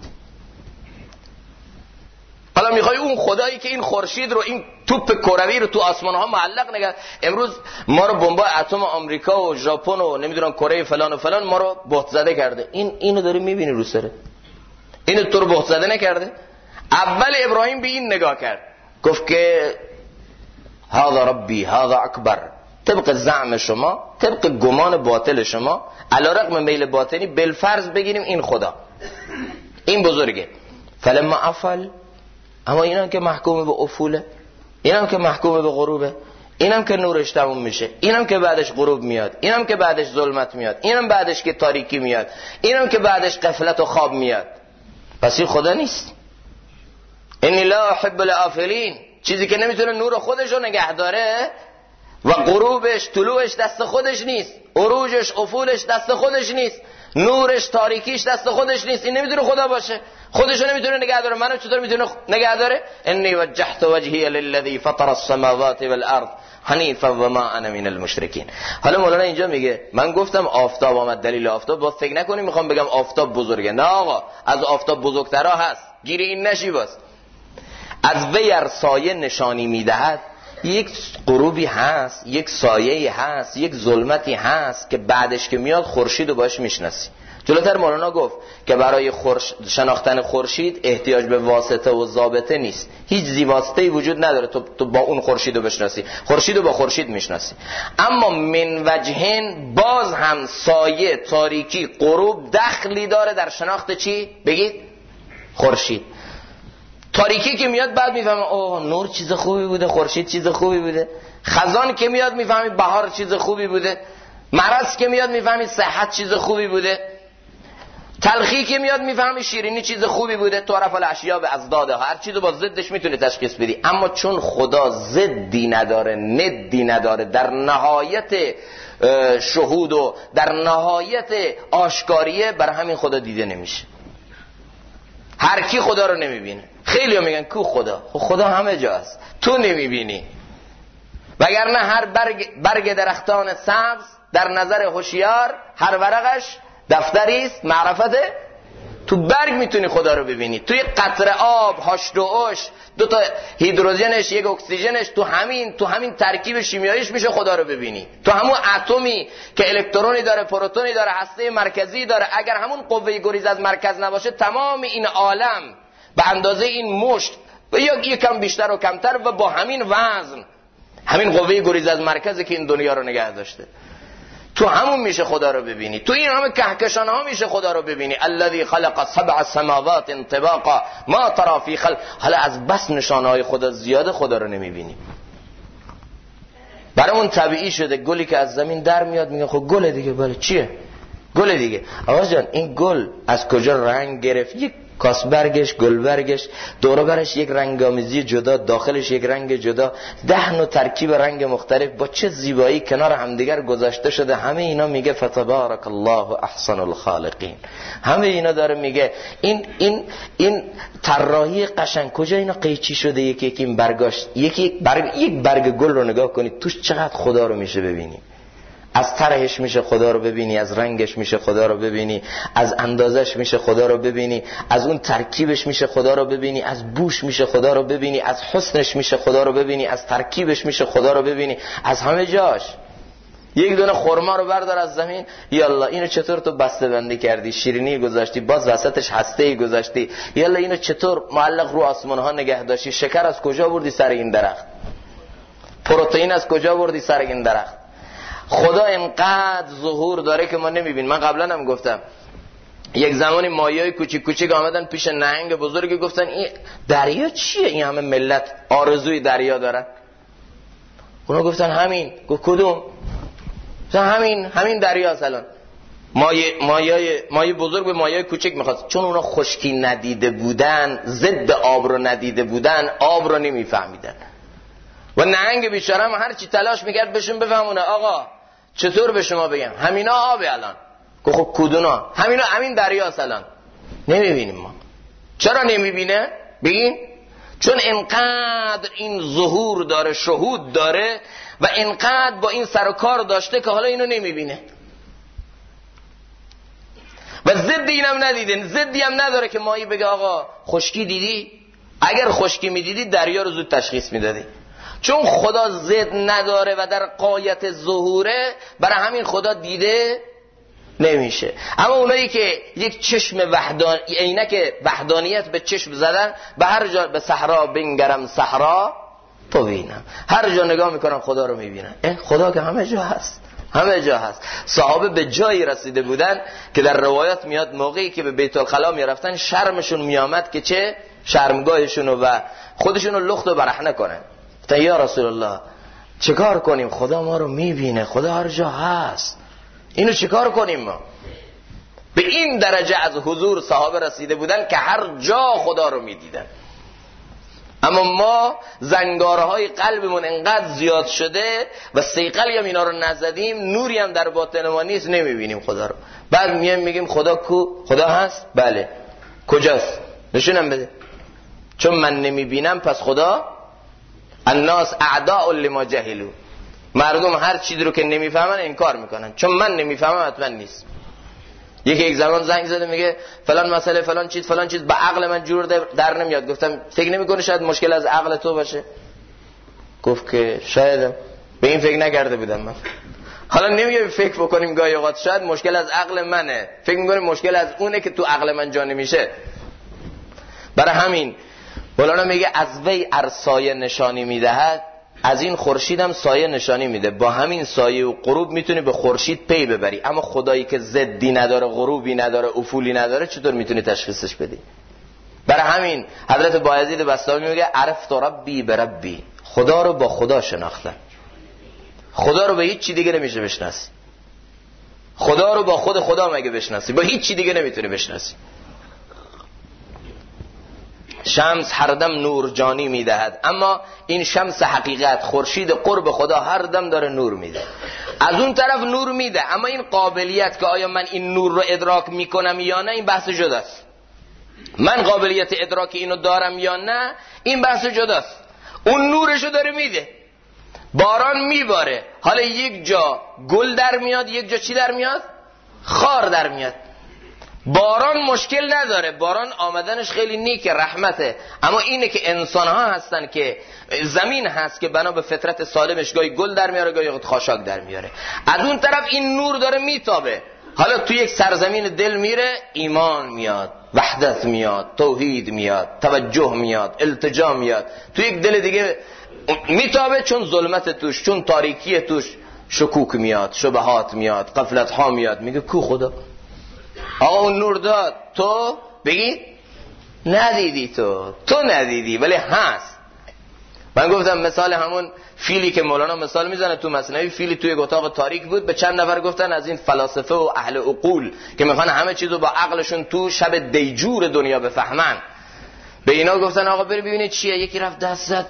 حالا میخوای اون خدایی که این خورشید رو، این توپ کروی رو تو آسمان ها معلق نگه، امروز ما رو بمب اتم آمریکا و ژاپن و نمیدونم کره فلان و فلان ما رو بهت زده کرده. اینو داری میبینی رو سره؟ اینو تو رو بهت زده نکرده؟ اول ابراهیم به این نگاه کرد، گفت که هذا ربی هذا اکبر، طبق زعم شما، طبق گمان باطل شما، علیرغم میل باطنی بالفرض بگیریم این خدا، این بزرگه. فلما افل، اما اینم که محکوم به افوله، اینم که محکوم به غروبه، اینم که نورش تموم میشه، اینم که بعدش غروب میاد، اینم که بعدش ظلمت میاد، اینم بعدش که تاریکی میاد، اینم که بعدش غفلت و خواب میاد. پس این خدا نیست. انی لا احب الافلین، چیزی که نمیتونه نور خودش رو نگه داره و غروبش طلوعش دست خودش نیست، عروجش افولش دست خودش نیست، نورش تاریکیش دست خودش نیست، این نمیتونه خدا باشه. خودش رو نمیتونه نگه داره، منو چطور میتونه نگه داره؟ انی وجهت وجهی للذی فطر السماوات والارض حنیفا و ما انا من المشرکین. حالا مولانا اینجا میگه من گفتم آفتاب آمد، دلیل آفتاب، باز فکر نکنیم میخوام بگم آفتاب بزرگه. نه آقا، از آفتاب بزرگترها هست، گیر این نشی. باز از وی سایه نشانی میدهد، یک غروبی هست، یک سایه‌ای هست، یک ظلمتی هست که بعدش که میاد خورشید رو باش میشناسی. جلوتر مولانا گفت که برای شناختن خورشید احتیاج به واسطه و ضابطه نیست، هیچ زیواسطه‌ای وجود نداره تو با اون خورشید رو بشناسی، خورشید رو با خورشید میشناسی. اما من وجهن باز هم سایه، تاریکی، غروب دخلی داره در شناخت چی؟ بگید خورشید. تاریکی که میاد بعد میفهمه اوه نور چیز خوبی بوده، خورشید چیز خوبی بوده. خزان که میاد میفهمی بهار چیز خوبی بوده. مرض که میاد میفهمی صحت چیز خوبی بوده. تلخی که میاد میفهمی شیرینی چیز خوبی بوده. تعرف الاشیاء باضدادها، هر چیزو با ضدش میتونی تشخیص بدی. اما چون خدا ضدی نداره، ندی نداره، در نهایت شهود و در نهایت آشکاریه، برای همین خدا دیده نمیشه. هر کی خدا رو نمیبینه. خیلی ها میگن کو خدا؟ خدا همه جا است، تو نمیبینی. وگرنه هر برگ درختان سبز در نظر هوشیار هر ورقش دفتری است معرفته. تو برگ میتونی خدا رو ببینی، توی قطره آب، هاشت و اش، دو تا هیدروژنش یک اکسیژنش، تو همین ترکیب شیمیاییش میشه خدا رو ببینی. تو همون اتمی که الکترونی داره، پروتونی داره، هسته مرکزی داره، اگر همون قوه گریز از مرکز نباشه تمام این عالم به اندازه این مشت و یا یکم بیشتر و کمتر و با همین وزن، همین قوه گریز از مرکزی که این دنیا رو نگه داشته، تو همون میشه خدا رو ببینی. تو این همه کهکشان ها میشه خدا رو ببینی. الذی خلق 7 سماوات طباقا ما ترى فی خلق. حالا از بس نشانه های خدا زیاده خدا رو نمیبینی. برامون طبیعی شده گلی که از زمین در میاد میگه خب گل دیگه، بله چیه گل دیگه. آقا جان این گل از کجا رنگ گرفت؟ یک کاس برگش، گل برگش، دور برش یک رنگامیزی جدا، داخلش یک رنگ جدا، 10 نوع ترکیب رنگ مختلف با چه زیبایی کنار همدیگر گذاشته شده. همه اینا میگه فتبارک الله احسن الخالقین. همه اینا داره میگه این طراحی قشنگ کجا اینا قیچی شده. یکی این برگاش، یک برگ گل رو نگاه کنید توش چقدر خدا رو میشه ببینی. از طرحش میشه خدا رو ببینی، از رنگش میشه خدا رو ببینی، از اندازش میشه خدا رو ببینی، از اون ترکیبش میشه خدا رو ببینی، از بوش میشه خدا رو ببینی، از حسنش میشه خدا رو ببینی، از ترکیبش میشه خدا رو ببینی، از همه جاش. یک دونه خرما رو بردار از زمین، یالا اینو چطور تو بسته بندی کردی، شیرینی گذاشتی، باز وسطش هسته‌ای گذاشتی، یالا اینو چطور معلق رو آسمان ها نگه داشتی، شکر از کجا بردی سر این درخت، پروتئین از کجا بردی سر این درخت. خدا اینقدر ظهور داره که ما نمیبینیم. من قبلا هم گفتم یک زمانی مایه‌های کوچیک کوچیک آمدن پیش نهنگ بزرگی، گفتن این دریا چیه؟ این همه ملت آرزوی دریا دارن. اونا گفتن همین. گفت کدوم؟ همین دریاست الان. مایه بزرگ به مایه کوچیک میخواد، چون اونا خشکی ندیده بودن، ضد آب رو ندیده بودن، آب رو نمیفهمیدن. و نهنگ بیچاره هم هر چی تلاش میکرد بهشون بفهمونه آقا چطور به شما بگم همینا آبه الان. گفت خب کدونا؟ همین دریاست الان. نمیبینیم ما. چرا نمیبینه؟ بگین چون انقدر این ظهور داره، شهود داره و انقدر با این سر و کار داشته که حالا اینو نمیبینه. و ضد اینم ندیده، ضدی هم نداره که مایی بگه آقا خشکی دیدی؟ اگر خشکی میدیدی دریا رو زود تشخیص میدادی. چون خدا ضد نداره و در غایت ظهوره، برای همین خدا دیده نمیشه. اما اونایی که یک چشم عینک وحدانیت به چشم زدن، به هر جا به صحرا بنگرم صحرا ببینم، هر جا نگاه میکنم خدا رو میبینم. خدا که همه جا هست، همه جا هست. صحابه به جایی رسیده بودن که در روایات میاد موقعی که به بیت الخلا میرفتن شرمشون میامد که چه شرمگاهشونو و خودشونو لخت و برهنه کنن. تا یا رسول الله چیکار کنیم؟ خدا ما رو میبینه، خدا هر جا هست، اینو چیکار کنیم ما؟ به این درجه از حضور صحابه رسیده بودن که هر جا خدا رو میدیدن. اما ما زنگارهای قلبمون انقدر زیاد شده و سیقلی هم اینا رو نزدیم، نوری هم در باطن ما نیست، نمیبینیم خدا رو. بعد میگیم خدا کو؟ خدا هست؟ بله. کجاست؟ نشونم بده. چون من نمیبینم پس خدا الناس اعداء لما جهلوا. مردم هر چیزی رو که نمیفهمن انکار میکنن، چون من نمیفهمم حتما نیست. یک زمان زنگ زده میگه فلان مسئله فلان چیز به عقل من جور در نمیاد. گفتم فکر نمیکنی شاید مشکل از عقل تو باشه؟ گفت که شاید به این فکر نکرده بودم من. حالا نمیگم فکر بکنیم گاهی اوقات شاید مشکل از عقل منه، فکر میکنیم مشکل از اونه که تو عقل من جا نمیشه. برای همین مولانا میگه از وی ار سایه نشانی میدهد، از این خورشید هم سایه نشانی میده. با همین سایه و غروب میتونی به خورشید پی ببری، اما خدایی که ضدی نداره، غروبی نداره، افولی نداره، چطور میتونی تشخیصش بدی؟ برای همین حضرت بایزید بستامی میگه عرفت ربی بربی، خدا رو با خدا شناختم. خدا رو به هیچ چی دیگه نمیشه بشناسی. خدا رو با خود خدا مگه بشناسی؟ با هیچ چی دیگه نمیتونی بشناسی. شمس هر دم نور جانی میدهد، اما این شمس حقیقت، خورشید قرب خدا، هر دم داره نور میده. از اون طرف نور میده، اما این قابلیت که آیا من این نور رو ادراک میکنم یا نه، این بحث جداست. من قابلیت ادراک اینو دارم یا نه، این بحث جداست. اون نورشو داره میده. باران میباره، حالا یک جا گل در میاد، یک جا چی در میاد؟ خار در میاد. باران مشکل نداره، باران آمدنش خیلی نیکه، رحمته. اما اینه که انسان ها هستن که زمین هست که بنا به فطرت سالمش گاهی گل در میاره، گاهی خاشاک در میاره. از اون طرف این نور داره میتابه. حالا تو یک سرزمین دل میره، ایمان میاد، وحدت میاد، توحید میاد، توجه میاد، التجا میاد. تو یک دل دیگه میتابه، چون ظلمت توش، چون تاریکی توش، شکوک میاد، شبهات میاد، غفلت ها میاد. میگه کو خدا؟ آقا اون نور داد، تو بگی ندیدی، تو ندیدی، ولی هست. من گفتم مثال همون فیلی که مولانا مثال میزنه تو مثنوی، فیلی توی اتاق تاریک بود، به چند نفر گفتن از این فلاسفه و اهل عقول که میخوان همه چیزو با عقلشون تو شب دیجور دنیا بفهمن، به اینا گفتن آقا بری ببینید چیه. یکی رفت دست زد،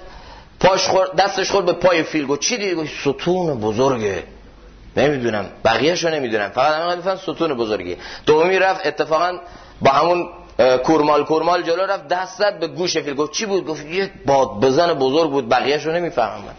دستش خورد به پای فیل، گفت چی دیدی؟ گفت ستون بزرگه. نمیدونم، بقیه‌شو نمیدونم، فقط همین گفتن ستون بزرگی. دومی رفت اتفاقا با همون کورمال جلو رفت، دست زد به گوش فیل، گفت چی بود؟ گفت یک باد بزن بزرگ بود، بقیه‌شو نمیفهمم.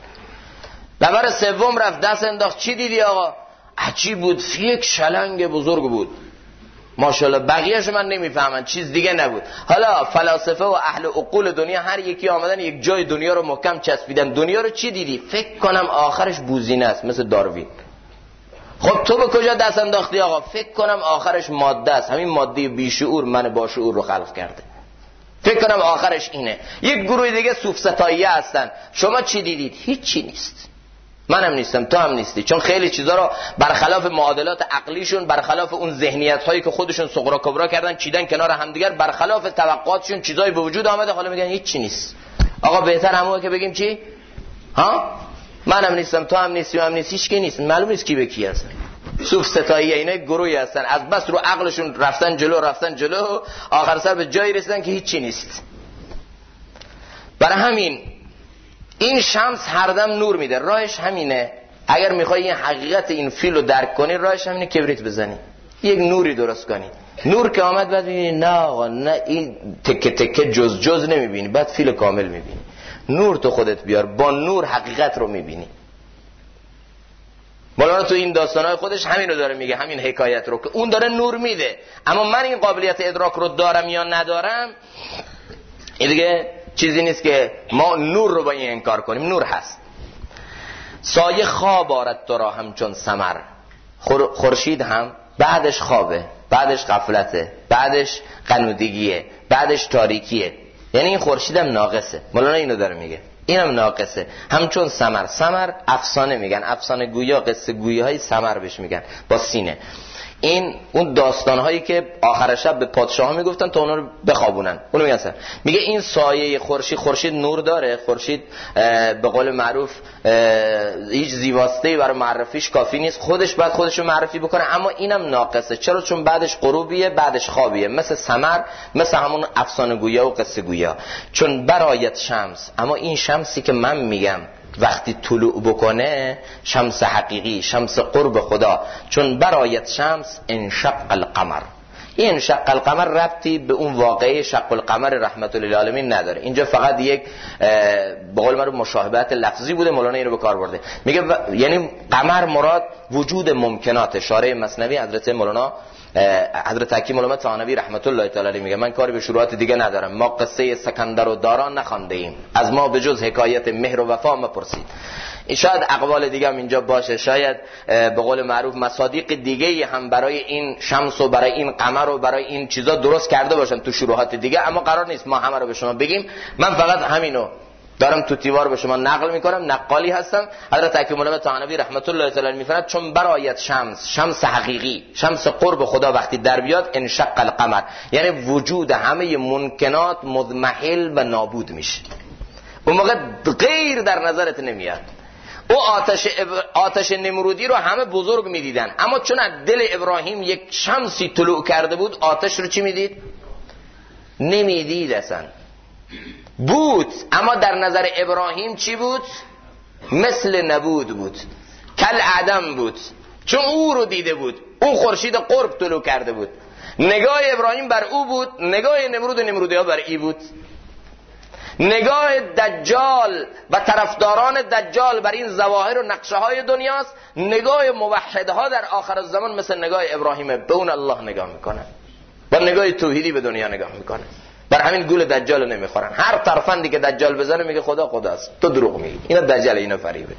نفر سوم رفت دست انداخت، چی دیدی آقا؟ عجیب بود، یک شلنگ بزرگ بود، ماشاءالله، بقیه‌شو من نمیفهمم، چیز دیگه نبود. حالا فلاسفه و اهل عقول دنیا هر یکی آمدن یک جای دنیا رو محکم چسبیدن. دنیا رو چی دیدی؟ فکر کنم آخرش بوزینه است، مثل داروین. خب تو به کجا دست انداختی آقا؟ فکر کنم آخرش ماده است، همین ماده بیشعور من باشعور رو خلق کرده. فکر کنم آخرش اینه. یک گروه دیگه صوف ستاییه هستن. شما چی دیدید؟ هیچی نیست. منم نیستم، تو هم نیستی، چون خیلی چیزا رو برخلاف معادلات عقلیشون، برخلاف اون ذهنیت هایی که خودشون صغرا کبرا کردن، چیدن کنار همدیگر، برخلاف توقعاتشون چیزایی به وجود آمده، حالا میگن هیچی نیست. آقا بهتر همونه که بگیم چی؟ ها؟ منم نیستم، تو هم نیستی، هم نیست، هیچ کی نیست، معلوم نیست کی به کی هستن. صوف ستاییه، اینا گروهی هستن، از بس رو عقلشون رفتن جلو، آخر سر به جایی رسیدن که هیچی نیست. برای همین این شمس هر دم نور میده. راهش همینه. اگر میخوای این حقیقت این فیل رو درک کنی، راهش همینه، کبریت بزنی، یک نوری درست کنی. نور که آمد بعد میبینی نه آقا، نه این تکه تکه جز نمیبینی، بعد فیل کامل میبینی. نور تو خودت بیار، با نور حقیقت رو میبینی. مولانا تو این داستانهای خودش همین رو داره میگه، همین حکایت رو که اون داره نور میده، اما من این قابلیت ادراک رو دارم یا ندارم، این دیگه چیزی نیست که ما نور رو با این انکار کنیم. نور هست. سایه خواب آرد تو را همچون ثمر. خورشید هم بعدش خوابه، بعدش غفلته، بعدش قنودگیه، بعدش تاریکیه. یعنی این خورشید هم ناقصه. مولانا اینو داره میگه، اینم ناقصه. همچون ثمر افسانه میگن، افسانه گویا، قصه گویی های ثمر بهش میگن با سینه. این اون داستان هایی که آخر شب به پادشاه ها میگفتن تا اونا رو بخوابونن، اونو میگن سر. میگه این سایه خورشید نور داره. خورشید به قول معروف هیچ زیباسته‌ای برای معرفیش کافی نیست، خودش بعد خودشو معرفی بکنه، اما اینم ناقصه. چرا؟ چون بعدش غروبیه، بعدش خوابیه، مثل ثمر، مثل همون افسانه گویا و قصه گویا. چون برآید شمس، اما این شمسی که من میگم وقتی طلوع بکنه، شمس حقیقی، شمس قرب خدا، چون برآید شمس انشق القمر، این شق القمر ربطی به اون واقعه شق القمر رحمت للعالمین نداره. اینجا فقط یک به قول معروف مشابهت لفظی بوده، مولانا اینو به کار برده. میگه یعنی قمر مراد وجود ممکنات. اشاره مثنوی حضرت مولانا حضرت حکیم علامه ثانوی رحمت الله تعالی علیه میگه من کاری به شروعات دیگه ندارم، ما قصه سکندر و داران نخوانده ایم، از ما به جز حکایت مهر و وفا مپرسید. شاید اقوال دیگه هم اینجا باشه، شاید به قول معروف مصادیق دیگه هم برای این شمس و برای این قمر و برای این چیزا درست کرده باشن تو شروحات دیگه، اما قرار نیست ما همه رو به شما بگیم. من فقط همینو دارم تو تیوار به شما نقل میکنم، نقالی هستم. حضرت حکیم علامه ثانوی رحمت الله تعالی میفرماد چون برایت شمس حقیقی، شمس قرب خدا وقتی در بیاد انشق القمر، یعنی وجود همه ممکنات مضمحل و نابود میشه. اون موقع غیر در نظرت نمیاد. او آتش نمرودی رو همه بزرگ میدیدن، اما چون از دل ابراهیم یک شمسی طلوع کرده بود، آتش رو چی میدید؟ نمیدید اصلا. بود، اما در نظر ابراهیم چی بود؟ مثل نبود بود، کل عدم بود، چون او رو دیده بود. اون خورشید قرب طلوع کرده بود، نگاه ابراهیم بر او بود، نگاه نمرود و نمرودی ها بر ای بود. نگاه دجال و طرفداران دجال بر این ظواهر و نقشه های دنیاست، نگاه موحدها در آخر الزمان مثل نگاه ابراهیمه، به اون الله نگاه میکنه، با نگاه توحیدی به دنیا نگاه میکنه. بر همین گول دجال رو نمیخورن. هر طرفندی که دجال بزنه میگه خدا خداست، تو دروغ میگی، اینا دجال، اینا فریبه.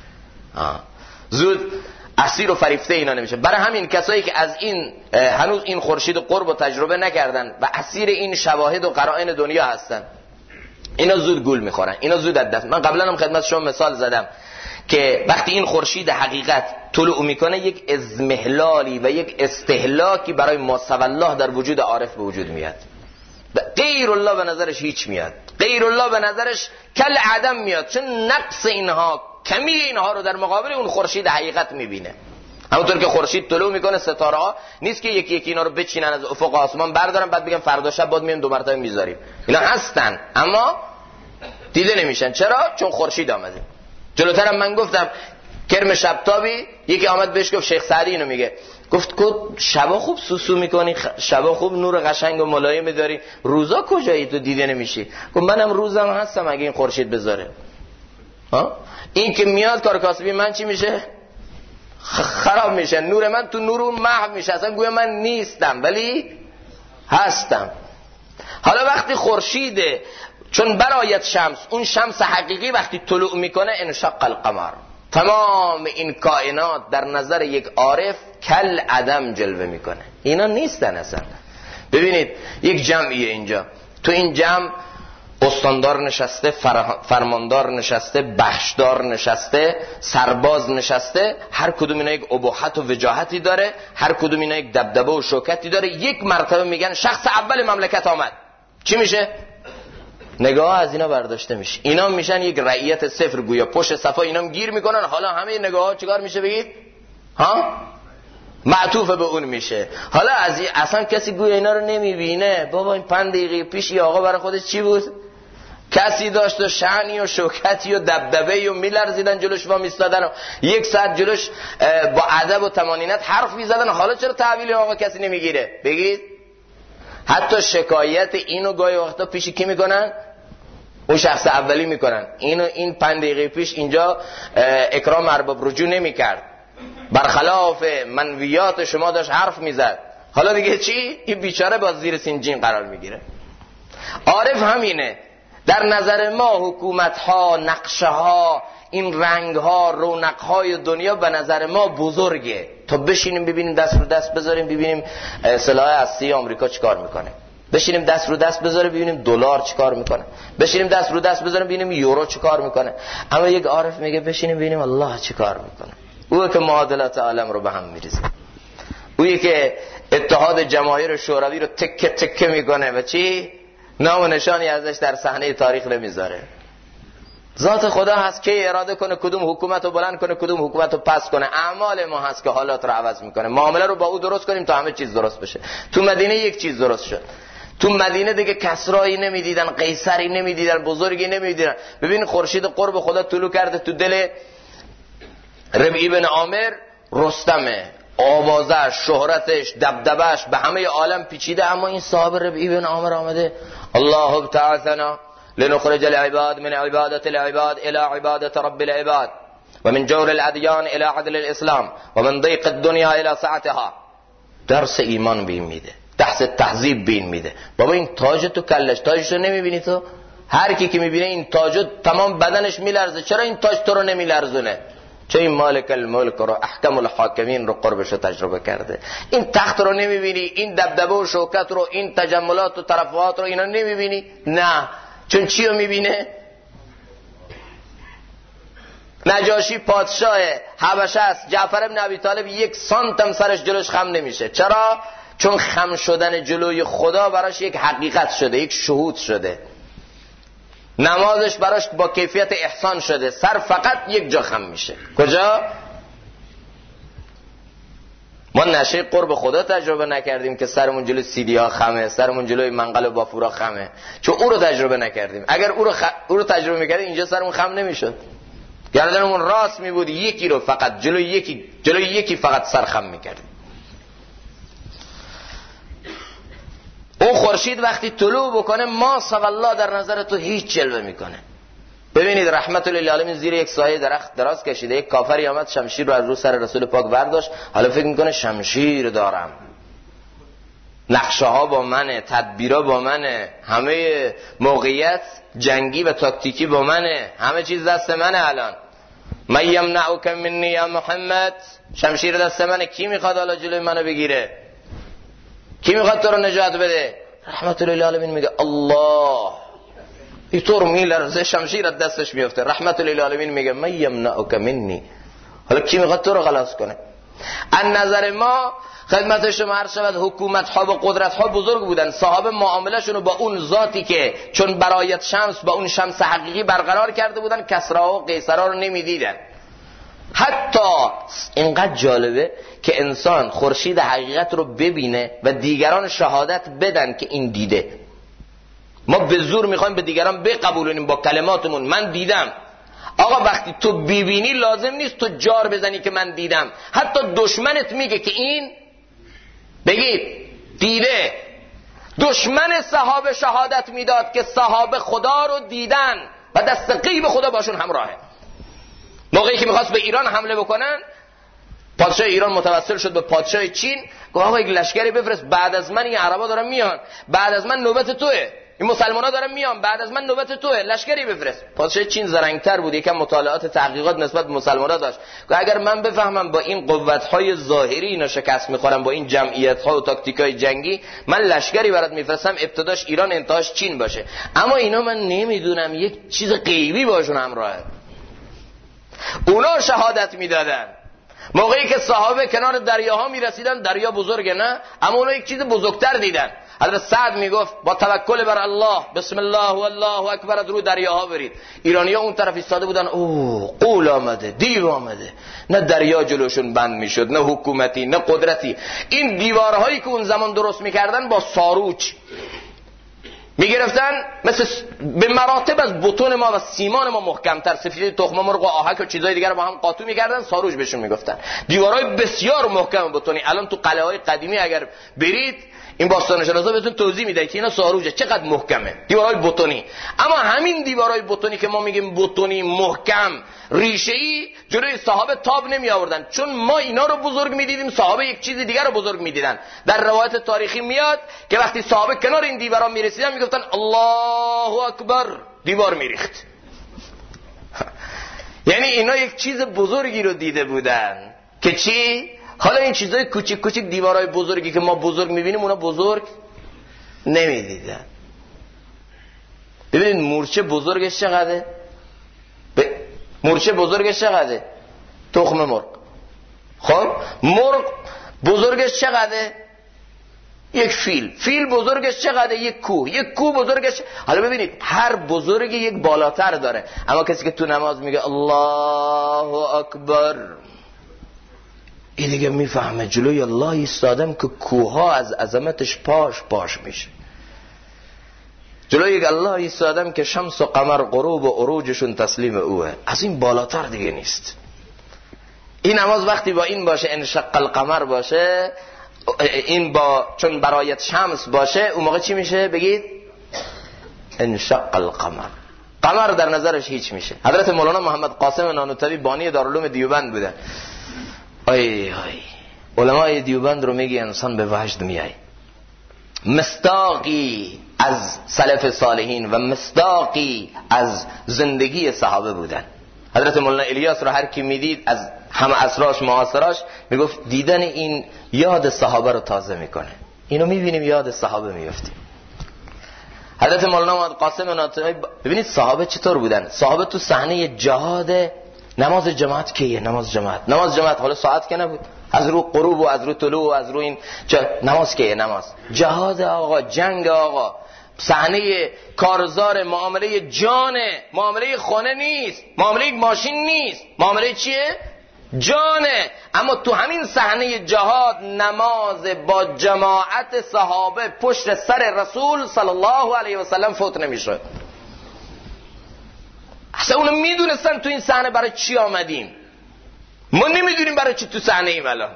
زود اسیر و فریفته اینا نمیشه. برای همین کسایی که از این هنوز این خورشید قرب رو تجربه نکردن و اسیر این شواهد و قرائن دنیا هستن، اینا زود گول میخورن، اینا زود از دست. من قبلا هم خدمت شما مثال زدم که وقتی این خورشید حقیقت طلوع میکنه یک اضمحلالی و یک استهلاکی برای ماسوی الله در وجود عارف به وجود میاد. غیر الله به نظرش هیچ میاد، غیر الله به نظرش کل عدم میاد، چون نقص اینها، کمی اینها رو در مقابل اون خورشید حقیقت میبینه. همونطور که خورشید طلوع میکنه، ستاره ها نیست که یکی یکی اینا رو بچینن از افق آسمان بردارن بعد بگن فردا شب بعد میایم دو مرتبه میذاریم. اینا هستن اما دیده نمیشن. چرا؟ چون خورشید آمده. جلوترم من گفتم کرم شبتابی یکی آمد بهش گفت، شیخ سعدی اینو میگه، گفت شبا خوب سوسو میکنی، شبا خوب نور قشنگ و ملایم داری، روزا کجایی تو دیده نمیشی؟ گفت منم روزم هستم اگه این خورشید بذاره. این که میاد کار کاسبی من چی میشه؟ خراب میشه. نور من تو نور اون محو میشه، اصلا گویا من نیستم ولی هستم. حالا وقتی خورشیده، چون برایت شمس، اون شمس حقیقی وقتی طلوع میکنه انشق القمر، تمام این کائنات در نظر یک عارف کل عدم جلوه میکنه. اینا نیستن اصلا. ببینید یک جمعیه اینجا، تو این جمع استاندار نشسته، فرماندار نشسته، بخشدار نشسته، سرباز نشسته، هر کدوم اینا یک ابهت و وجاهتی داره، هر کدوم اینا یک دبدبه و شوکتی داره. یک مرتبه میگن شخص اول مملکت آمد، چی میشه؟ نگاه از اینا برداشته میشه، اینا میشن یک رعیت صفر، گویا پشت صفا اینا گیر میکنن. حالا همه نگاه ها چیکار میشه بگید؟ معطوف به اون میشه. حالا اصلا کسی گویا اینا رو نمیبینه. بابا این 5 دقیقه پیش یه آقا برای خودش چی بود؟ کسی داشت و شأنی و شوکتی و دبدبه‌ای و میلرزیدن جلوش و میستادن و 1 ساعت جلوش با ادب و طمانینت حرف میزدن. حالا چرا تحویل آقا کسی نمیگیره؟ بگید. حتی شکایت اینو گاهی وقتا پیش کی میکنن؟ اون شخص اولی میکنن. این 5 دقیقه پیش اینجا اکرام ارباب رجوع نمیکرد، برخلاف منویات شما داشت حرف میزد، حالا دیگه چی؟ این بیچاره با زیر سینجین قرار میگیره. عارف همینه. در نظر ما حکومت ها، نقشه ها، این رنگ ها، رونق های دنیا به نظر ما بزرگه. تا بشینیم ببینیم دست رو دست بذاریم ببینیم سلاح هستی آمریکا چیکار میکنه، بشینیم دست رو دست بذاریم ببینیم دلار چیکار میکنه، بشینیم دست رو دست بذاریم ببینیم یورو چیکار میکنه. اما یک عارف میگه بشینیم ببینیم الله چیکار میکنه. اوه که معادلات عالم رو به هم میریزه، اویه که اتحاد جماهیر شوروی رو تکه تکه میکنه و چی؟ نام و نشانی ازش در صحنه تاریخ نمیذاره. ذات خدا هست که اراده کنه کدوم حکومت رو بلند کنه کدوم حکومت رو پس کنه. اعمال ما هست که حالات رو عوض میکنه. معامله رو با او درست کنیم تا همه چیز درست بشه. تو مدینه یک چیز درست شد. تو مدینه دیگه کسرایی نمیدیدن، قیصری نمیدیدن، بزرگی نمیدیدن. ببین خورشید قرب خدا طلوع کرده تو دل ربیع بن عامر، رستمه، آوازش، شهرتش، دبدبش به همه عالم پیچیده، اما این صاحب ربعی بن عامر آمده الله ابتعثنا لنخرج العباد من عبادة العباد الى عبادة رب العباد و من جور الادیان الى عدل الاسلام و من ضیق الدنیا الى سعتها. درس ایمان بین میده، درس تهذیب بین میده. بابا این تاج تو کلش، تاجشو نمیبینی تو؟ هر کی که میبینه این تاجو تمام بدنش میلرزه. چرا این تاج تو رو نمیلرزونه؟ چون این مالک الملک رو، احکم الحاکمین رو قربش تجربه کرده. این تخت رو نمیبینی، این دبدبه و شوکت رو، این تجملات و ترفعات رو اینا نمیبینی؟ نه. چون چی رو میبینه؟ نجاشی پادشاه حبشه است، جعفر ابن ابی طالب 1 سانتم سرش جلوش خم نمیشه. چرا؟ چون خم شدن جلوی خدا براش یک حقیقت شده، یک شهود شده. نمازش براش با کیفیت احسان شده، سر فقط یک جا خم میشه. کجا؟ ما نشه قرب خدا تجربه نکردیم که سرمون جلوی سیدی ها خمه، سرمون جلوی منقل و بافورا خمه، چون او رو تجربه نکردیم. اگر او رو تجربه میکردیم اینجا سرمون خم نمیشد، گردنمون راست میبود، یکی رو فقط جلوی یکی فقط سر خم میکردیم. اون خورشید وقتی طلوع بکنه ما والله در نظر تو هیچ جلوه میکنه. ببینید رحمت للعالمین زیر یک سایه درخت دراز کشیده، یک کافری آمد شمشیر رو از رو سر رسول پاک برداشت. حالا فکر میکنه شمشیر دارم، نقشه ها با منه، تدبیرها با منه، همه موقعیت جنگی و تاکتیکی با منه، همه چیز دست منه. الان من یمنعک منی یا محمد، شمشیر دست منه، کی میخواد حالا جلوی منو بگیره؟ کی میخواد تو رو نجات بده؟ رحمت للعالمین میگه الله، اینطور میلرزه، شمشیر از دستش میفته. رحمت للعالمین میگه من یمنعک منی، حالا کی میخواد تو رو خلاص کنه؟ از نظر ما خدمت شما عرض شود حکومت ها و قدرت ها بزرگ بودن، صاحب معامله شونو با اون ذاتی که چون برایت شمس با اون شمس حقیقی برقرار کرده بودن، کسرا و قیصرا رو نمیدیدن. حتی اینقدر جالبه که انسان خورشید حقیقت رو ببینه و دیگران شهادت بدن که این دیده. ما به زور میخوایم به دیگران بقبولونیم با کلماتمون من دیدم. آقا وقتی تو ببینی لازم نیست تو جار بزنی که من دیدم. حتی دشمنت میگه که این بگید دیده. دشمن صحابه شهادت میداد که صحابه خدا رو دیدن و دست غیب خدا باشون همراهه. موقعی که میخواست به ایران حمله بکنن، پادشاه ایران متوسل شد به پادشاه چین، گفت آقا یک لشکری بفرست، بعد از من این عربا دارن میان، بعد از من نوبت توئه، این مسلمانا دارن میان، بعد از من نوبت توئه، لشکری بفرست. پادشاه چین زرنگتر بود، یکم مطالعات تحقیقات نسبت به مسلمانا داشت. گفت اگر من بفهمم با این قوت‌های ظاهری اینا شکست میخورم، با این جمعیت‌ها و تاکتیک‌های جنگی، من لشکری برات میفرستم، ابتداش ایران انتهاش چین باشه. اما اینا من نمیدونم، یک چیز غیبی باشون همراهه. اونا شهادت میدادن. موقعی که صحابه کنار دریاها میرسیدن، دریا بزرگه نه، اما اونا یک چیز بزرگتر دیدن. حضرت سعد میگفت با توکل بر الله، بسم الله و الله اکبر، از رو دریاها برید. ایرانی‌ها اون طرف ایستاده بودن، اوه قول آمده، دیو آمده. نه دریا جلوشون بند میشد، نه حکومتی، نه قدرتی. این دیوارهایی که اون زمان درست میکردن با ساروج میگرفتن، مثل به مراتب از بطون ما و سیمان ما محکمتر، سفید تخم مرغ و آهک و چیزای دیگر با هم قاطو میکردن، ساروج بهشون میگفتن. دیوارهای بسیار محکم بطونی. الان تو قلعه های قدیمی اگر برید، این باستانشناسا بهتون توضیح میدن که اینا ساروجه، چقدر محکمه، دیوارهای بطونی. اما همین دیوارهای بطونی که ما میگیم بطونی محکم ریشه‌ای، جلوی صحابه تاب نمی آوردن، چون ما اینا رو بزرگ میدیدیم، صحابه یک چیز دیگر رو بزرگ میدیدن. در روایت تاریخی میاد که وقتی صحابه کنار این دیوارا میرسیدن میگفتن الله اکبر، دیوار میریخت. یعنی اینا یک چیز بزرگی رو دیده بودن که چی؟ حالا این چیزای کوچیک کوچیک، دیوارای بزرگی که ما بزرگ میبینیم، اونا بزرگ نمیدیدن. ببینید مورچه بزرگش چقدره؟ مورچه بزرگش چقدره؟ تخم مرغ. خب مرغ بزرگش چقدره؟ یک فیل بزرگش چقدره؟ یک کوه بزرگش. حالا ببینید هر بزرگی یک بالاتر داره. اما کسی که تو نماز میگه الله اکبر، این دیگه میفهمه جلوی الله ایستادم که کوها از عظمتش پاش میشه. جلوی الله ایستادم که شمس و قمر غروب و عروجشون تسلیم اوه. از این بالاتر دیگه نیست. این نماز وقتی با این باشه، انشق القمر باشه، این با چون برایت شمس باشه، اون موقع چی میشه؟ بگید انشق القمر. قمر در نظرش هیچ میشه. حضرت مولانا محمد قاسم نانوتوی بانی دارالعلوم دیوبند بودن. آی علمای دیوبند رو میگی انسان به وجد میای. مصداقی از سلف صالحین و مصداقی از زندگی صحابه بودن. حضرت مولانا الیاس رو هر کی میدید از همه اسراش معاصراش میگفت دیدن این یاد صحابه رو تازه میکنه. اینو میبینیم یاد صحابه میفتیم. حضرت مولانا محمد قاسم نانوتوی ببینید صحابه چطور بودن. صحابه تو صحنه جهاد نماز جماعت کیه؟ نماز جماعت حالا ساعت که نبود، از رو غروب و از رو طلوع و از رو این نماز کیه؟ نماز جهاد آقا، جنگ آقا، صحنه کارزار، معامله جانه، معامله خانه نیست، معامله ماشین نیست، معامله چیه؟ جانه. اما تو همین صحنه جهاد نماز با جماعت صحابه پشت سر رسول صلی الله علیه و سلم فوت نمیشد. اصلا اونو میدونستن تو این صحنه برای چی آمدیم. ما نمیدونیم برای چی تو صحنه ایم. الان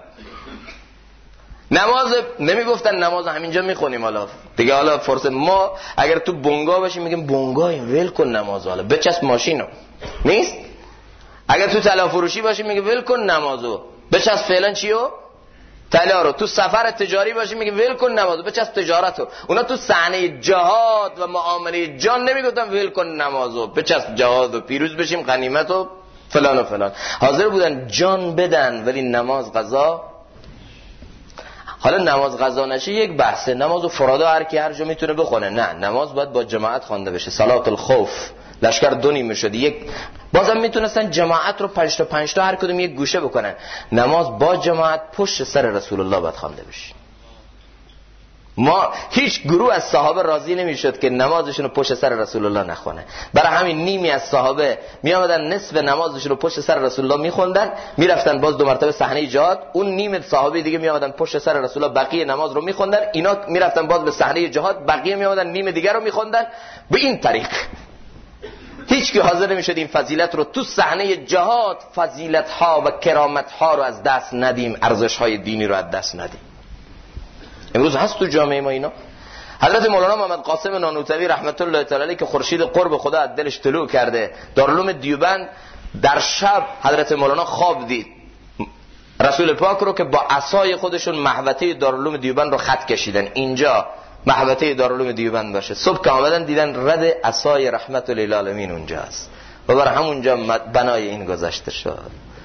نماز نمیگفتن نماز همینجا میخونیم. حالا دیگه حالا فرصت ما اگر تو بونگا باشیم میگیم بونگاییم، ول کن نماز، حالا بچسب ماشینو نیست. اگر تو طلا فروشی باشیم میگه ول کن نمازو، بچسب فعلا چیو؟ طلا رو. تو سفر تجاری باشیم میگه ول کن نمازو، بچسب تجارتو. اونا تو صحنه جهاد و معامله جان نمیگفتن ول کن نمازو، بچسب جهاد و پیروز بشیم، غنیمت و فلان و فلان. حاضر بودن جان بدن ولی نماز قضا. حالا نماز قضا نشه یک بحثه، نمازو فرادا هر کی هر جا میتونه بخونه. نه، نماز باید با جماعت خوانده بشه. صلات الخوف لشکر دو نیمه شد، یک بازم میتونستن جماعت رو 5 تا 5 تا هر کدوم یک گوشه بکنن. نماز با جماعت پشت سر رسول الله باید خوانده بشه. ما هیچ گروه از صحابه راضی نمیشد که نمازشون رو پشت سر رسول الله نخونه. برای همین نیمی از صحابه می آمدن نصف نمازشون رو پشت سر رسول الله میخوندن، میرفتن باز 2 مرتبه صحنه جهاد. اون نیم صحابه دیگه می آمدن پشت سر رسول الله بقیه نماز رو میخوندن. اینا میرفتن باز به صحنه جهاد، بقیه می آمدن نیم دیگه رو میخوندن. به این طریق هیچ کی حاضر نمیشد این فضیلت رو تو صحنه جهاد، فضیلت ها و کرامت ها رو از دست ندیم، ارزش های دینی رو از دست ندیم. امروز هست تو جامعه ما اینا. حضرت مولانا محمد قاسم نانوتوی رحمت الله تعالی علیه که خورشید قرب خدا از دلش طلوع کرده، دارالعلوم دیوبند، در شب حضرت مولانا خواب دید رسول پاک رو که با عصای خودشون محوطه دارالعلوم دیوبند رو خط کشیدن، اینجا محوطه دارالعلوم دیوبند باشه. صبح که آمدن دیدن رد عصای رحمت للعالمین اونجاست و بر همونجا بنای این گذشته شد.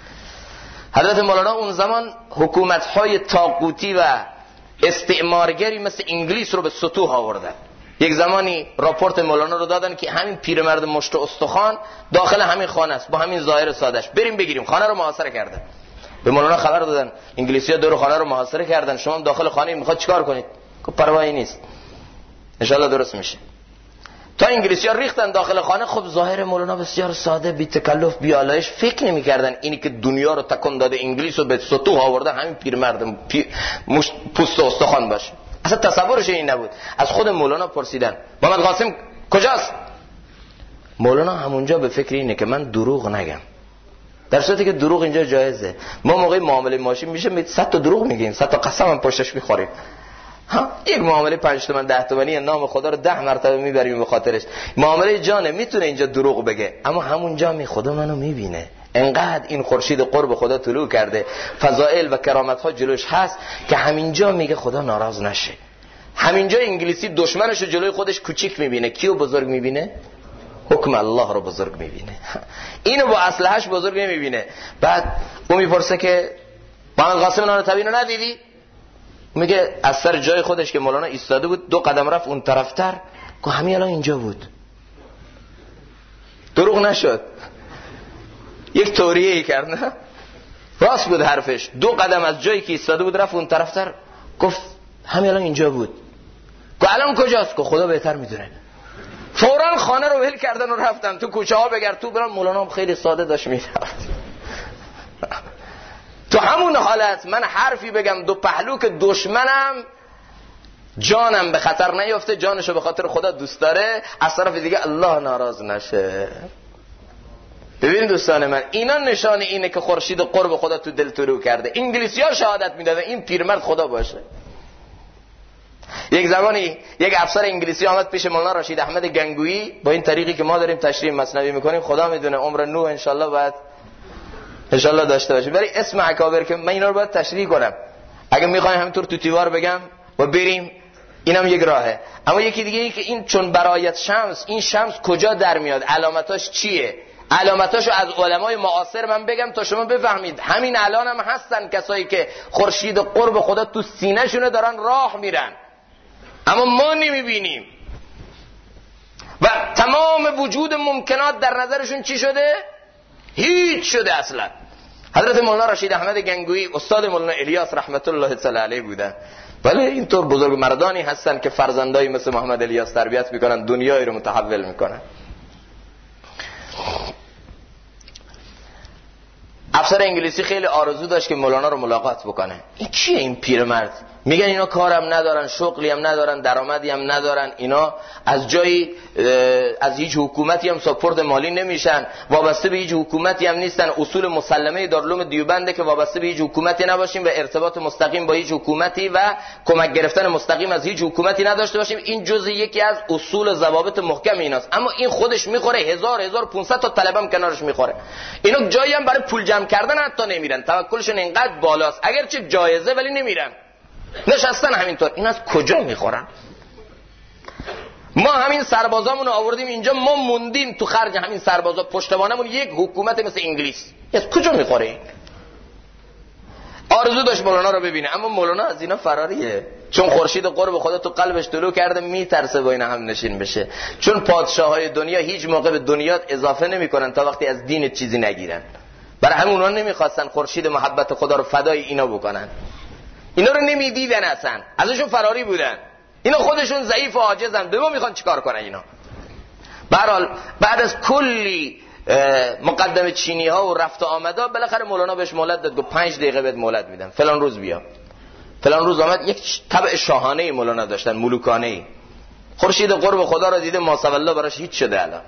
حضرت مولانا اون زمان حکومت‌های طاغوتی و استعمارگری مثل انگلیس رو به سطوح آوردن. یک زمانی راپورت مولانا رو دادن که همین پیرمرد مشت استخوان داخل همین خانه است با همین ظاهر سادهش، بریم بگیریم. خانه رو محاصره کردن. به مولانا خبر دادن انگلیسی‌ها دور خانه رو محاصره کردن، شما هم داخل خانه میخواد چیکار کنید؟ که پروایی نیست، ان شاء الله درست میشه. تا انگلیسی‌ها ریختن داخل خانه. خب ظاهر مولانا بسیار ساده، بی تکلف، بی آلایش. فکر نمی‌کردن اینی که دنیا رو تکون داده انگلیس رو به سطوح آورده همین پیرمرد پوست و استخوان باشه. اصلا تصورش این نبود. از خود مولانا پرسیدن محمد قاسم کجاست؟ مولانا همونجا به فکر اینه که من دروغ نگم، در صورتی که دروغ اینجا جایزه. ما موقع معامله ماشین میشه 100 تا دروغ میگیم، 100 تا قسم هم پشتش میخوریم. یک معامله 5 تومن 10 تومانی نام خدا رو 10 مرتبه میبریم به خاطرش. معامله جانه، میتونه اینجا دروغ بگه، اما همونجا خدا منو میبینه. انقدر این خورشید قرب خدا طلوع کرده، فضائل و کرامت ها جلوش هست که همینجا میگه خدا ناراض نشه. همینجا انگلیسی دشمنش رو جلوی خودش کوچیک میبینه، کیو بزرگ میبینه؟ حکم الله رو بزرگ میبینه. اینو با اسلحه‌اش بزرگ نمیبینه. بعد اون میپرسه که محمد قاسم نانوتوی رو ندیدی؟ میگه از سر جای خودش که مولانا ایستاده بود 2 قدم رفت اون طرفتر که همین الان اینجا بود. دروغ نشد، یک توریه‌ای کرد، نه راست بود حرفش. 2 قدم از جایی که ایستاده بود رفت اون طرفتر، گفت همین الان اینجا بود. گفت الان کجاست؟ گفت خدا بهتر میدونه. فوراً خانه رو ول کردن و رفتن تو کوچه ها بگرد تو برن. مولانا هم خیلی ساده داشت میرفت. تو همون حالت من حرفی بگم 2 پهلو که دشمنم جانم به خطر نیفته، جانشو به خاطر خدا دوست داره، از طرف دیگه الله ناراض نشه. ببین دوستان من، اینا نشانه اینه که خورشید قرب خدا تو دل طلوع کرده. انگلیسی‌ها شهادت میدادن این پیرمرد خدا باشه. یک زمانی یک افسر انگلیسی آمد پیش مولانا رشید احمد گنگویی، با این طریقی که ما داریم تشریح مثنوی میکنیم، خدا میدونه عمر نو انشالله بعد انشالله داشته باشه. برای اسم اکابر که من اینا رو باید تشریح کنم، اگه میخوایم همینطور تو دیوار بگم و بریم اینم یک راهه. اما یکی دیگه ای که این چون برایت شمس، این شمس کجا در میاد، علامتاش چیه، علامتاشو از علمای معاصر من بگم تا شما بفهمید. همین الان هم هستن کسایی که خورشید قرب خدا تو سینه شونه دارن راه میرن، اما ما نمیبینیم و تمام وجود ممکنات در نظرشون چی شده؟ هیچ شده اصلا. حضرت مولانا رشید احمد گنگویی استاد مولانا الیاس رحمت الله تعالی علیه بودن. ولی اینطور بزرگ مردانی هستن که فرزندایی مثل محمد الیاس تربیت میکنن، دنیایی رو متحول میکنن. افسر انگلیسی خیلی آرزو داشت که مولانا رو ملاقات بکنه. این کیه این پیرمرد؟ میگن اینا کارم ندارن، شغلی هم ندارن، درآمدی هم ندارن، اینا از جایی از هیچ حکومتی هم ساپورت مالی نمیشن، وابسته به هیچ حکومتی هم نیستن. اصول مسلمه دارالعلوم دیوبنده که وابسته به هیچ حکومتی نباشیم و ارتباط مستقیم با هیچ حکومتی و کمک گرفتن مستقیم از هیچ حکومتی نداشته باشیم. این جزء یکی از اصول و ضوابط محکم ایناست. اما این خودش میخوره 1500 تا طلبم کنارش میخوره. اینا جایی هم برای پول جمع کردن حتی نمیرن، توکلشون اینقدر بالاست، اگرچه جایزه ولی نمیرن، نشستن همینطور. این از کجا میخورن؟ ما همین سربازامون رو آوردیم اینجا، ما موندیم تو خرج همین سربازا، پشتوانمون یک حکومت مثل انگلیس. از کجا میخوره؟ آرزو داشت مولانا رو ببینه، اما مولانا از اینا فراریه، چون خورشید قرب خدا تو قلبش طلوع کرده، میترسه با اینا هم نشین بشه. چون پادشاهای دنیا هیچ موقع به دنیا اضافه نمیکنن تا وقتی از دین چیزی نگیرن. برای همون اونا نمیخواستن خورشید محبت خدا رو فدای اینا بکنن. اینا رو نمیدیدن اصلا، ازشون فراری بودن. اینا خودشون ضعیف و عاجزن، به ما میخوان چیکار کنن اینا؟ به هر حال بعد از کلی مقدمه چینی ها و رفت و آمدا، بالاخره مولانا بهش مهلت داد، گفت 5 دقیقه بهت مهلت میدم، فلان روز بیا. فلان روز آمد. یک طبع شاهانه مولانا داشتن، ملوکانه. خورشید قرب خدا رو دیده، ماسوالله براش هیچ شده. الان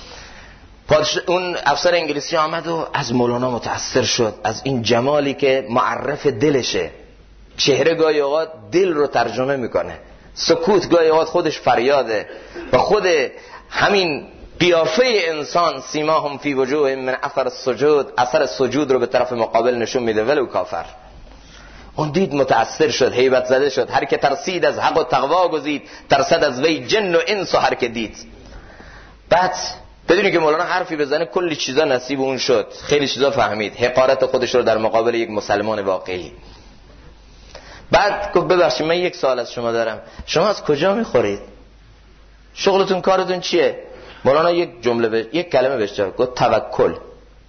اون افسر انگلیسی آمد و از مولانا متاثر شد، از این جمالی که معرف دلشه. چهره گاهی اوقات دل رو ترجمه میکنه، سکوت گاهی اوقات خودش فریاده، و خود همین قیافه انسان، سیماهم فی وجوههم من اثر السجود، اثر سجود رو به طرف مقابل نشون میده، ولو کافر. اون دید متاثر شد، هیبت زده شد. هر که ترسید از حق و تقوا گزید، ترسد از وی جن و انس و هر که دید. بعد بدونی که مولانا حرفی بزنه کلی چیزا نصیب اون شد، خیلی چیزا فهمید، حقارت خودش رو در مقابل یک مسلمان واقعی. بعد گفت ببخشید من یک سوال از شما دارم، شما از کجا میخورید؟ شغلتون کارتون چیه؟ مولانا یک کلمه بهش جواب گفت توکل. گفت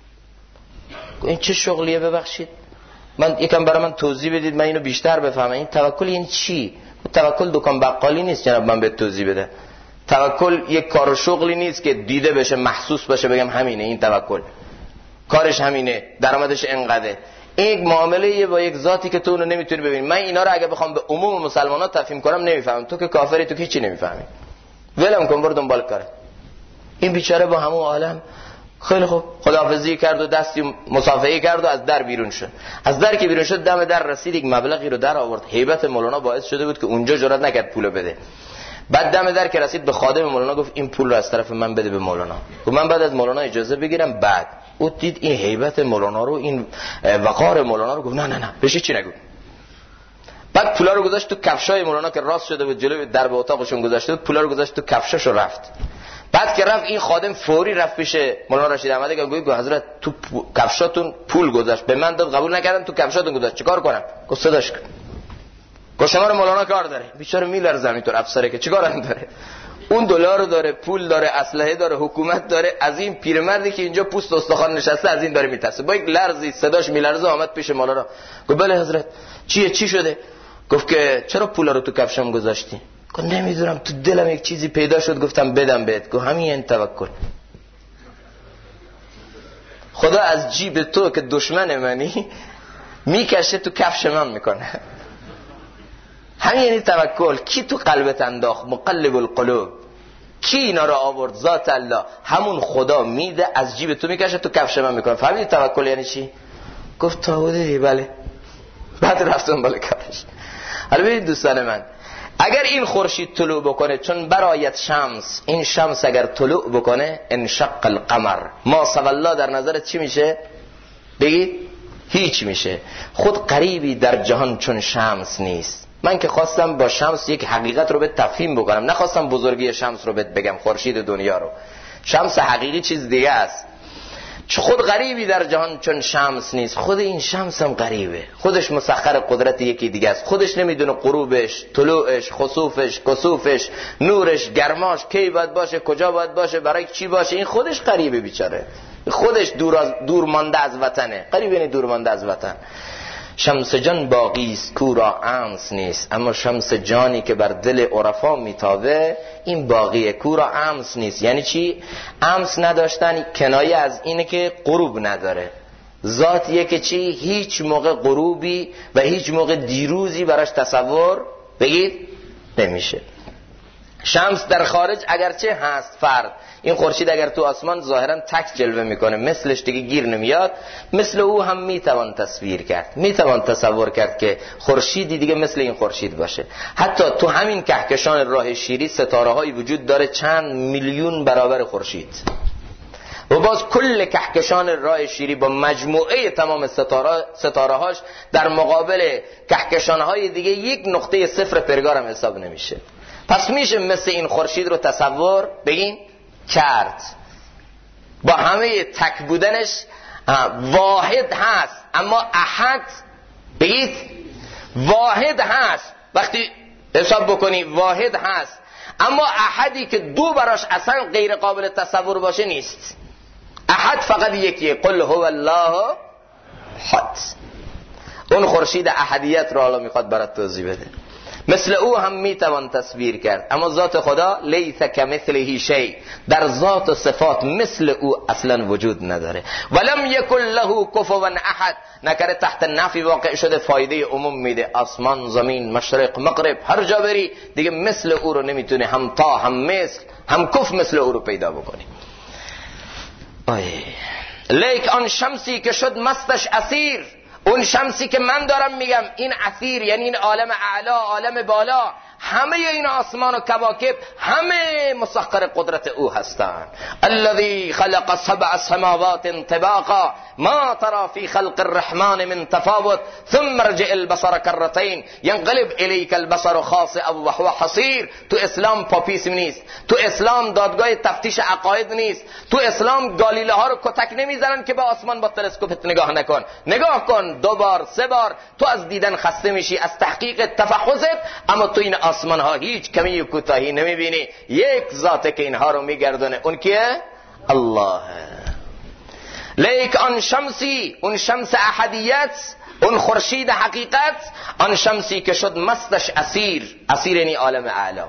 این چه شغلیه ببخشید؟ من یکم برای من توضیح بدید من اینو بیشتر بفهمم. این توکل این چی؟ توکل دکان بقالی نیست جناب، من بهت توضیح بده. توکل یک کار و شغلی نیست که دیده بشه، محسوس باشه بگم همینه این توکل. کارش همینه، درآمدش انقدره. این معامله با یک ذاتی که تو اونو نمیتونی ببینی. من اینا رو اگه بخوام به عموم مسلمان‌ها تفهیم کنم نمیفهمم. تو که کافری، تو که هیچی نمیفهمی. ولم کن، برو دنبال کارت. این بیچاره با همون عالم خیلی خوب خداحافظی کرد و دستی مصافحه کرد و از در بیرون شد. از در که بیرون شد دم در رسید، یک مبلغی رو در آورد. هیبت مولانا باعث شده بود که اونجا جرئت نکرد پولو بده. بعد دم در که رسید به خادم مولانا گفت این پول رو از طرف من بده به مولانا. گفت من بعد از مولانا اجازه بگیرم. بعد او دید این هیبت مولانا رو، این وقار مولانا رو، گفت نه نه نه بهش چی نگو. بعد پولا رو گذاشت تو کفشای مولانا که راست شده بود جلوی درب اتاقشون گذاشته بود، پولا رو گذاشت تو کفشش و رفت. بعد که رفت این خادم فوری رفت پیش مولانا رشید احمدی که گفت حضرت تو کفشاتون پول گذاشت، به من داد قبول نکردم، تو کفشاتون گذاشت، چیکار کنم؟ گفت صداش کن. گفت شما رو مولانا کار داره. بیچاره میلرزه همینطور، افسره که چیکار داره؟ اون دلار داره، پول داره، اسلحه داره، حکومت داره. از این پیرمردی که اینجا پوست استخوان نشسته از این داره میترسه. با یک لرزی صداش میلرزه آمد پیش مولانا. گفت بله حضرت. چی شده؟ گفت که چرا پولا رو تو کفشم گذاشتی؟ گفت نمیدونم، تو دلم یک چیزی پیدا شد گفتم بدم بهت. گفت همین توکل. خدا از جیب تو که دشمن منی میکشه تو کفش من میکنه. همین یعنی توکل. کی تو قلبت انداخت؟ مقلب القلوب. کی اینا رو آورد؟ ذات الله. همون خدا میده، از جیب تو میکشه، تو کفش من میکنه. فهمیدی توکل یعنی چی؟ گفت تاوده. بله. بعد رفتم بالا کفش. حالا ببینید دوستان من، اگر این خورشید طلوع بکنه، چون برایت شمس، این شمس اگر طلوع بکنه انشق القمر، ما سوالله در نظرت چی میشه؟ بگید هیچ میشه. خود قریبی در جهان چون شمس نیست. من که خواستم با شمس یک حقیقت رو به تفهیم بکنم، نخواستم بزرگی شمس رو بگم، خورشید دنیا رو. شمس حقیقی چیز دیگه است. خود غریبی در جهان چون شمس نیست. خود این شمس هم غریبه، خودش مسخر قدرت یکی دیگه است. خودش نمیدونه غروبش، طلوعش، خسوفش، کسوفش، نورش، گرماش کی باید باشه، کجا باید باشه، برای چی باشه. این خودش غریبه بیچاره، خودش دور مانده از وطنه. غریب یعنی دور مانده از وطن. شمس جان باقی است کو را انس نیست، اما شمس جانی که بر دل عرفا میتابه این باقیه، کو را انس نیست. یعنی چی؟ انس نداشتن کنایه از اینه که غروب نداره. ذاتیه که چی؟ هیچ موقع غروبی و هیچ موقع دیروزی براش تصور بگید نمیشه. شمس در خارج اگرچه هست فرد، این خورشید اگر تو آسمان ظاهرا تک جلوه میکنه، مثلش دیگه گیر نمیاد، مثل او هم میتوان تصویر کرد، میتوان تصور کرد که خورشیدی دیگه مثل این خورشید باشه. حتی تو همین کهکشان راه شیری ستاره هایی وجود داره چند میلیون برابر خورشید، و باز کل کهکشان راه شیری با مجموعه تمام ستاره هاش در مقابل کهکشان های دیگه یک نقطه صفر پرگار هم حساب نمیشه. پس میشه مثل این خورشید رو تصور بگین کرد. با همه تک بودنش واحد هست، اما احد بگید واحد هست. وقتی حساب بکنی واحد هست، اما احدی که دو براش اصلا غیر قابل تصور باشه نیست. احد فقط یکیه، قل هو الله احد. اون خورشید احدیت رو حالا میخواد برات توضیح بده. مثل او هم میتوان تصویر کرد، اما ذات خدا لیس کمثله شیء، در ذات و صفات مثل او اصلا وجود نداره. ولم یکن له کفوا احد، نکره تحت نفی واقع شده، فایده عموم میده. آسمان، زمین، مشرق، مغرب، هر جا بری دیگه مثل او رو نمیتونه هم تا هم مثل هم کف مثل او رو پیدا بکنی. لیک آن شمسی که شد مستش اسیر، اون شمسی که من دارم میگم این اسیر، یعنی این عالم اعلا، عالم بالا، همه این آسمان و کواکب همه مسخر قدرت او هستند. الذي خلق سبع سماوات طباقا ما ترى في خلق الرحمن من تفاوت ثم ارجع البصر كرتين ينقلب اليك البصر خاسئا وهو حصير. تو اسلام پاپیسم نیست، تو اسلام دادگاه تفتیش عقاید نیست، تو اسلام گالیله ها رو کتک نمیزنن که به آسمان با تلسکوپت نگاه نکن. نگاه کن 2 بار 3 بار، تو از دیدن خسته میشی، از تحقیق تفحصت، اما تو این آسمان ها هیچ کمی و کوتاهی نمیبینی. یک ذاته که اینها رو میگردونه، اون کیه؟ الله. لیک آن شمسی، اون شمس احدیت، اون خورشید حقیقت، آن شمسی که شد مستش اسیر، اسیر یعنی عالم اعلا،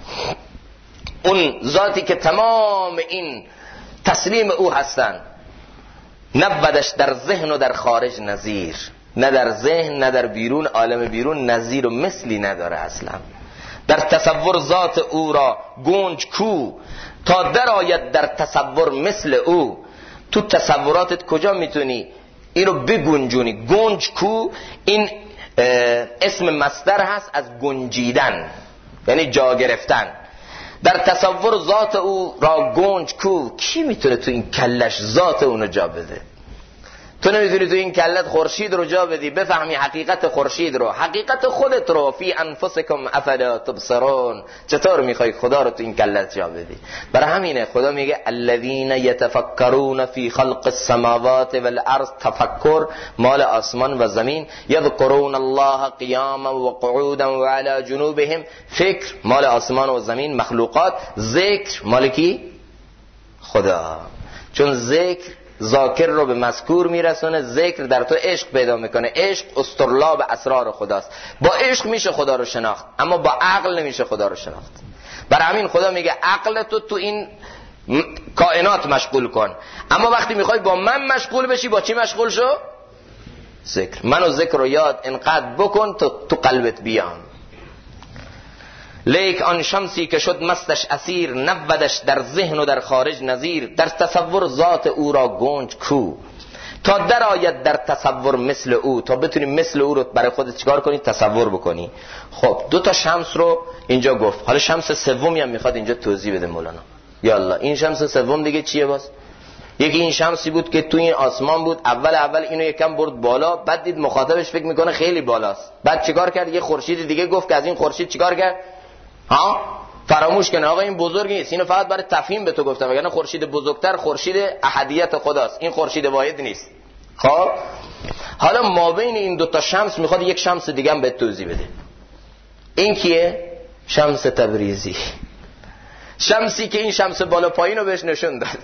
اون ذاتی که تمام این تسلیم او هستن، نبودش در ذهن و در خارج نظیر. نه در ذهن نه در بیرون، عالم بیرون نظیر و مثلی نداره اصلا. در تصور ذات او را گنج کو، تا در آید در تصور مثل او. تو تصوراتت کجا میتونی این رو بگنجونی؟ گنج کو این اسم مصدر هست از گنجیدن، یعنی جا گرفتن. در تصور ذات او را گنج کو، کی میتونه تو این کلش ذات اونو جا بده؟ تو نمیتونی تو این کلت خورشید رو جا بدی، بفهمی حقیقت خورشید رو، حقیقت خودت رو. فی انفسکم افلا تبصرون، چطور میخوای خدا رو تو این کلت جا بدی؟ برای همینه خدا میگه الذین یتفکرون فی خلق السماوات والارض، تفکر مال آسمان و زمین. یذکرون الله قیاما و قعودا و علی جنوبهم، فکر مال آسمان و زمین مخلوقات، ذکر مال کی؟ خدا. چون ذکر ذاکر رو به مذکور میرسونه، ذکر در تو عشق پیدا میکنه. عشق استرلاب اسرار خداست. با عشق میشه خدا رو شناخت، اما با عقل نمیشه خدا رو شناخت. برای همین خدا میگه عقل تو این کائنات مشغول کن، اما وقتی میخوای با من مشغول بشی، با چی مشغول شو؟ ذکر. منو ذکر رو یاد انقدر بکن تو قلبت بیام. لیک آن شمسی که شد مستش اسیر، نبودش در ذهن و در خارج نظیر. در تصور ذات او را گنج کو، تا در آید در تصور مثل او. تا بتونی مثل او رو برای خودت چیکار کنی؟ تصور بکنی. خب دو تا شمس رو اینجا گفت، حالا شمس سومی هم میخواد اینجا توضیح بده مولانا. یالا این شمس سوم دیگه چیه باز؟ یکی این شمسی بود که تو این آسمان بود، اول اینو یکم برد بالا، بعد دید مخاطبش فکر میکنه خیلی بالاست، بعد چیکار کرد؟ یه خورشید دیگه گفت که از این خورشید چیکار کرد؟ فراموش کنه آقا این بزرگ نیست، اینو فقط برای تفهیم به تو گفتم، وگرنه خورشید بزرگتر خورشید احدیت خداست، این خورشید واحد نیست. خب حالا ما بین این دو تا شمس میخواد یک شمس دیگه هم به توضیح بده. این کیه؟ شمس تبریزی. شمسی که این شمس بالا پایین رو بهش نشون داد،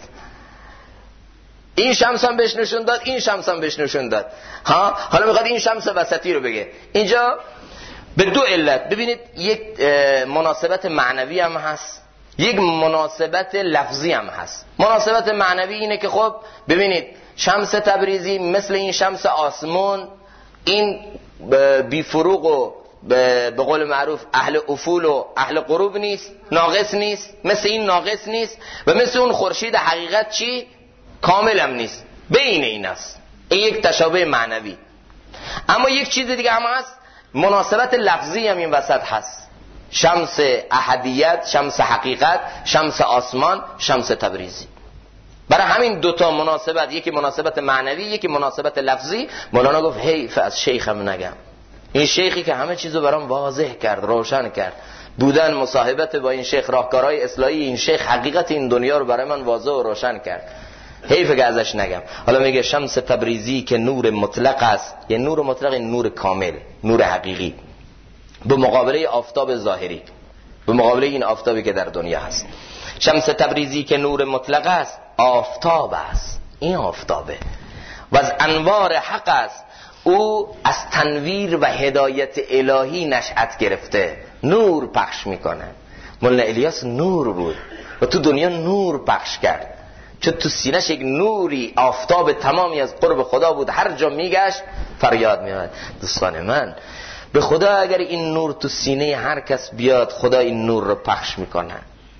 این شمس هم بهش نشون داد، این شمس هم بهش نشون داد. حالا میخواد این شمس وسطی رو بگه. اینجا به دو علت، ببینید یک مناسبت معنوی هم هست، یک مناسبت لفظی هم هست. مناسبت معنوی اینه که خب ببینید شمس تبریزی مثل این شمس آسمون، این بی فروغ و به قول معروف اهل افول و اهل غروب نیست، ناقص نیست، مثل این ناقص نیست، و مثل اون خورشید حقیقت چی؟ کامل هم نیست، بین این است. این یک تشابه معنوی. اما یک چیز دیگه هم هست، مناسبت لفظی هم این وسط هست. شمس احدیت، شمس حقیقت، شمس آسمان، شمس تبریزی. برای همین دوتا مناسبت، یکی مناسبت معنوی، یکی مناسبت لفظی. مولانا گفت حیف از شیخم نگم، این شیخی که همه چیزو برام واضح کرد، روشن کرد، بودن مصاحبت با این شیخ، راهکارهای اصلاحی این شیخ، حقیقت این دنیا رو برای من واضح و روشن کرد، حیف که ازش نگم. حالا میگه شمس تبریزی که نور مطلق است، یه نور مطلق، این نور کامل، نور حقیقی، به مقابله آفتاب ظاهری، به مقابله این آفتابی که در دنیا هست. شمس تبریزی که نور مطلق است، آفتاب است، این آفتابه، و از انوار حق است، او از تنویر و هدایت الهی نشأت گرفته، نور پخش میکنه. مولانا الیاس نور بود و تو دنیا نور پخش کرد، چون تو سینه‌ش یک نوری، آفتاب تمامی از قرب خدا بود، هر جا میگشت فریاد میاد. دوستان من، به خدا اگر این نور تو سینه هر کس بیاد، خدا این نور رو پخش میکنه.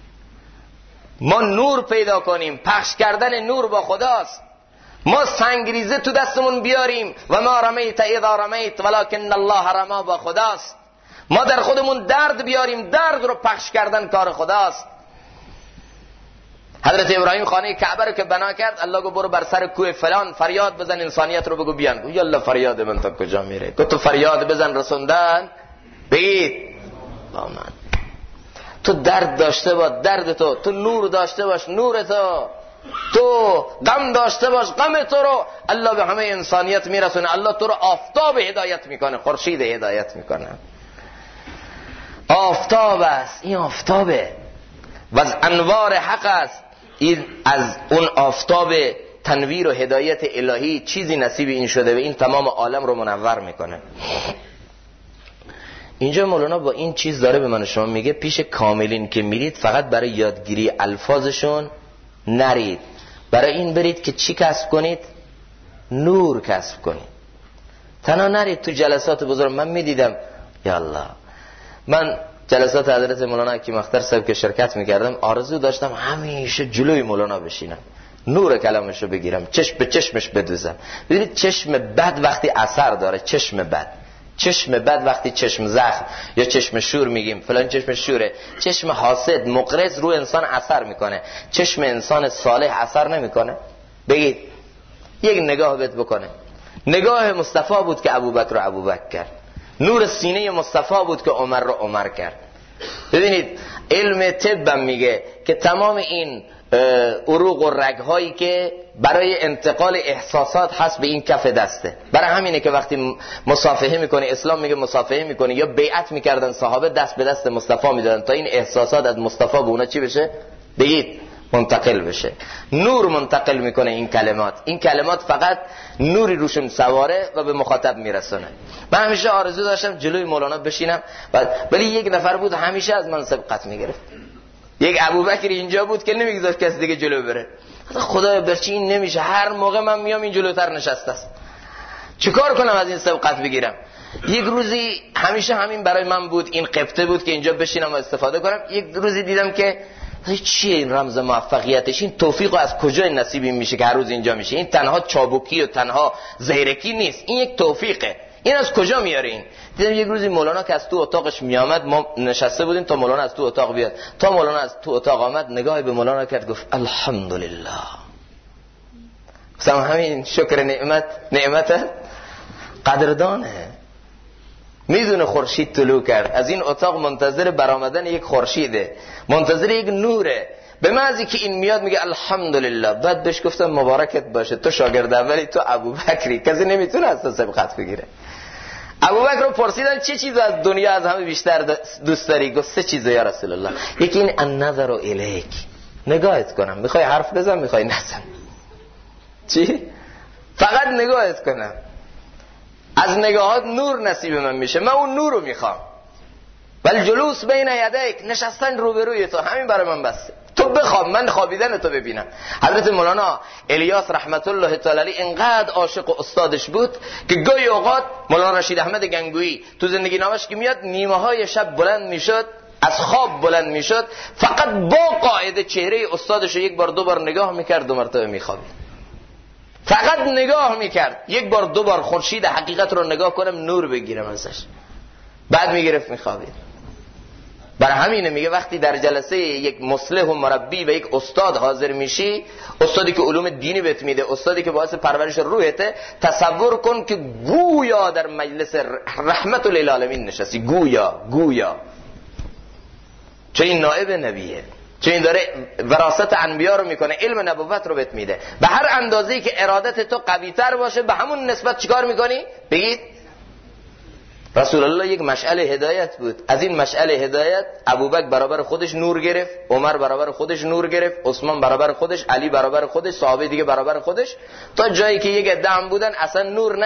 ما نور پیدا کنیم، پخش کردن نور با خداست. ما سنگریزه تو دستمون بیاریم، و ما رمیت اذا رمیت ولکن الله رما، با خداست. ما در خودمون درد بیاریم، درد رو پخش کردن کار خداست. حضرت ابراهیم خانه کعبه رو که بنا کرد، الله گفت برو بر سر کوه فلان فریاد بزن، انسانیت رو بگو بیان. گفت یالا فریاد من تا کجا میره؟ گفت تو فریاد بزن رسوندن بگید با من. تو درد داشته باش درد تو نور داشته باش نور تو غم داشته باش غم تو رو الله به همه انسانیت میرسونه. الله تو رو آفتاب هدایت میکنه، خورشید هدایت میکنه. آفتاب است، این آفتابه و از انوار حق است. این از اون آفتاب تنویر و هدایت الهی چیزی نصیب این شده و این تمام عالم رو منور میکنه. اینجا مولانا با این چیز داره به من شما میگه پیش کاملین که میرید فقط برای یادگیری الفاظشون نرید، برای این برید که چی کسب کنید؟ نور کسب کنید. تنها نرید تو جلسات بزرگ. من میدیدم یا الله، من جلسات حضرت مولانا حکیم اختر صاحب که شرکت میکردم، آرزو داشتم همیشه جلوی مولانا بشینم، نور کلامشو بگیرم، چشم به چشمش بدوزم. ببینید چشم بد وقتی اثر داره، چشم بد وقتی چشم زخم یا چشم شور میگیم فلان چشم شوره، چشم حاسد مقرض رو انسان اثر میکنه، چشم انسان صالح اثر نمیکنه. بگید یک نگاه بهت بکنه. نگاه مصطفی بود که ابوبکر رو ابوبکر کرد، نور سینه مصطفی بود که عمر رو عمر کرد. ببینید علم طب میگه که تمام این عروق و رگ‌هایی که برای انتقال احساسات هست به این کف دسته. برای همینه که وقتی مصافحه میکنی، اسلام میگه مصافحه میکنی یا بیعت میکردن صحابه، دست به دست مصطفی میدادن تا این احساسات از مصطفی به اونا چی بشه؟ بگید منتقل بشه. نور منتقل میکنه این کلمات فقط نوری روشون سواره و به مخاطب میرسونه. من همیشه آرزو داشتم جلوی مولانا بشینم، ولی یک نفر بود همیشه از من سبقت میگرفت. یک ابوبکر اینجا بود که نمیگذاشت کسی دیگه جلو بره. خدایا برچی این نمیشه، هر موقع من میام این جلوتر نشسته است، چیکار کنم از این سبقت بگیرم؟ یک روزی همیشه همین برای من بود، این قبطه بود که اینجا بشینم و استفاده کنم. یک روزی دیدم که چیه این رمز موفقیتش، این توفیق از کجا نصیبی میشه که هر روز اینجا میشه؟ این تنها چابکی و تنها زیرکی نیست، این یک توفیقه. این از کجا میاره؟ این دیدم یک روزی مولانا که از تو اتاقش میامد، ما نشسته بودیم تا مولانا از تو اتاق بیاد. تا مولانا از تو اتاق آمد نگاهی به مولانا کرد، گفت الحمدلله. گفتم همین شکر نعمت قدردانه. میدونه خورشید طلوع کرد، از این اتاق منتظر برآمدن یک خورشیده، منتظر یک نوره. به محضی که این میاد میگه الحمدلله. بعد بهش گفتم مبارکت باشه، تو شاگرد اولی، تو ابوبکری، کسی نمیتونه از تو سبقت بگیره. ابوبکر رو پرسیدن چه چیز از دنیا از همه بیشتر دوست داری؟ گفت 3 چیز یا رسول الله. یکی این النظر الیک، نگاهت کنم، میخوای حرف بزن میخوای نزن، چی؟ فقط نگاهت کنم، از نگاهات نور نصیب من میشه، من اون نور رو میخوام. ولی جلوس بین یدیک، نشستن روبروی تو، همین برای من بسه. تو بخواب، من خوابیدن تو ببینم. حضرت مولانا الیاس رحمت الله تعالی علیه اینقدر عاشق و استادش بود که گاهی اوقات مولانا رشید احمد گنگویی تو زندگی نامش که میاد نیمه های شب بلند میشد، از خواب بلند میشد، فقط با قاعده چهره استادش رو 1 بار 2 بار نگاه میکرد، 2 مرتبه میخوابید. فقط نگاه میکرد، 1 بار 2 بار خورشید حقیقت رو نگاه کنم، نور بگیرم ازش، بعد میگرفت میخوابید. برای همینه میگه وقتی در جلسه یک مصلح و مربی و یک استاد حاضر میشی، استادی که علوم دینی بهت میده، استادی که باعث پرورش روحته، تصور کن که گویا در مجلس رحمت للعالمین نشستی، گویا چه این نائب نبیه، چه این داره وراثت انبیا رو میکنه، علم نبوت رو بهت میده. به هر اندازه‌ای که ارادت تو قوی تر باشه، به همون نسبت چیکار میکنی؟ بگید رسول الله یک مشعل هدایت بود. از این مشعل هدایت ابوبکر برابر خودش نور گرفت، عمر برابر خودش نور گرفت، عثمان برابر خودش، علی برابر خودش، صحابه دیگه برابر خودش، تا جایی که یک عده هم بودن اصلا نور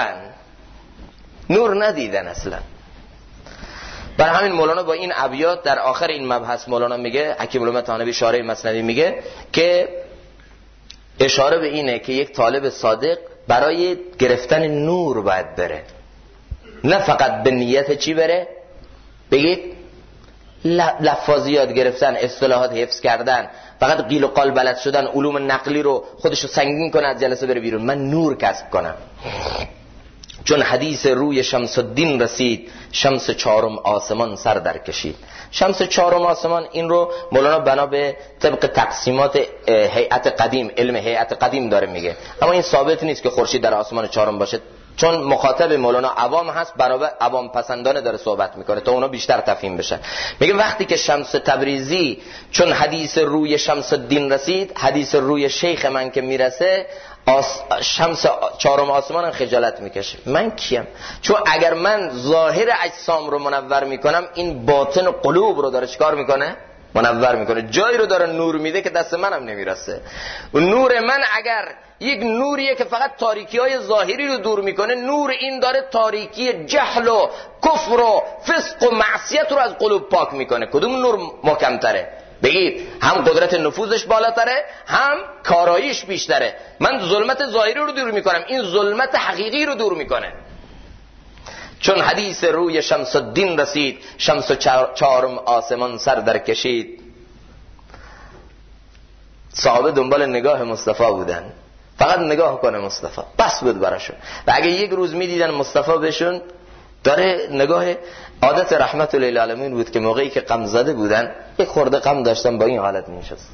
ندیدن اصلا. برای همین مولانا با این ابیات در آخر این مبحث مولانا میگه، حکیم الامه طحاوی شارح مثنوی میگه که اشاره به اینه که یک طالب صادق برای گرفتن نور باید بره، نه فقط به نیت چی بره؟ بگید لفاظیات گرفتن، اصطلاحات حفظ کردن، فقط قیل و قال بلد شدن، علوم نقلی رو خودشو سنگین کنه از جلسه بره بیرون. من نور کسب کنم. چون حدیث روی شمس الدین رسید، شمس 4 آسمان سر در کشید. شمس 4 آسمان، این رو مولانا بنا به طبق تقسیمات هیئت قدیم، علم هیئت قدیم داره میگه، اما این ثابت نیست که خورشید در آسمان 4 باشه، چون مخاطب مولانا عوام هست، برای عوام پسندانه داره صحبت میکنه تا اونا بیشتر تفهیم بشن. میگه وقتی که شمس تبریزی، چون حدیث روی شمس الدین رسید، حدیث روی شیخ من که میرسه، شمس 4 آسمان خجالت میکشه. من کیم؟ چون اگر من ظاهر اجسام رو منور میکنم، این باطن قلوب رو داره چیکار میکنه؟ منور میکنه. جایی رو داره نور میده که دست منم نمیرسه. و نور من اگر یک نوریه که فقط تاریکی های ظاهری رو دور میکنه، نور این داره تاریکی جهل و کفر و فسق و معصیت رو از قلوب پاک میکنه. کدوم نور محکم‌تره؟ بگید. هم قدرت نفوذش بالاتره، هم کاراییش بیشتره. من ظلمت ظاهری رو دور میکنم، این ظلمت حقیقی رو دور میکنه. چون حدیث روی شمس الدین رسید، شمس 4 آسمان سر در کشید. صحابه دنبال نگاه مصطفی بودن، فقط نگاه کنه مصطفی بس بود براشون. و اگه یک روز میدیدن مصطفی بهشون داره نگاه، عادت رحمت للعالمین بود که موقعی که غم زده بودن، یک خورده غم داشتن، با این حالت میشست.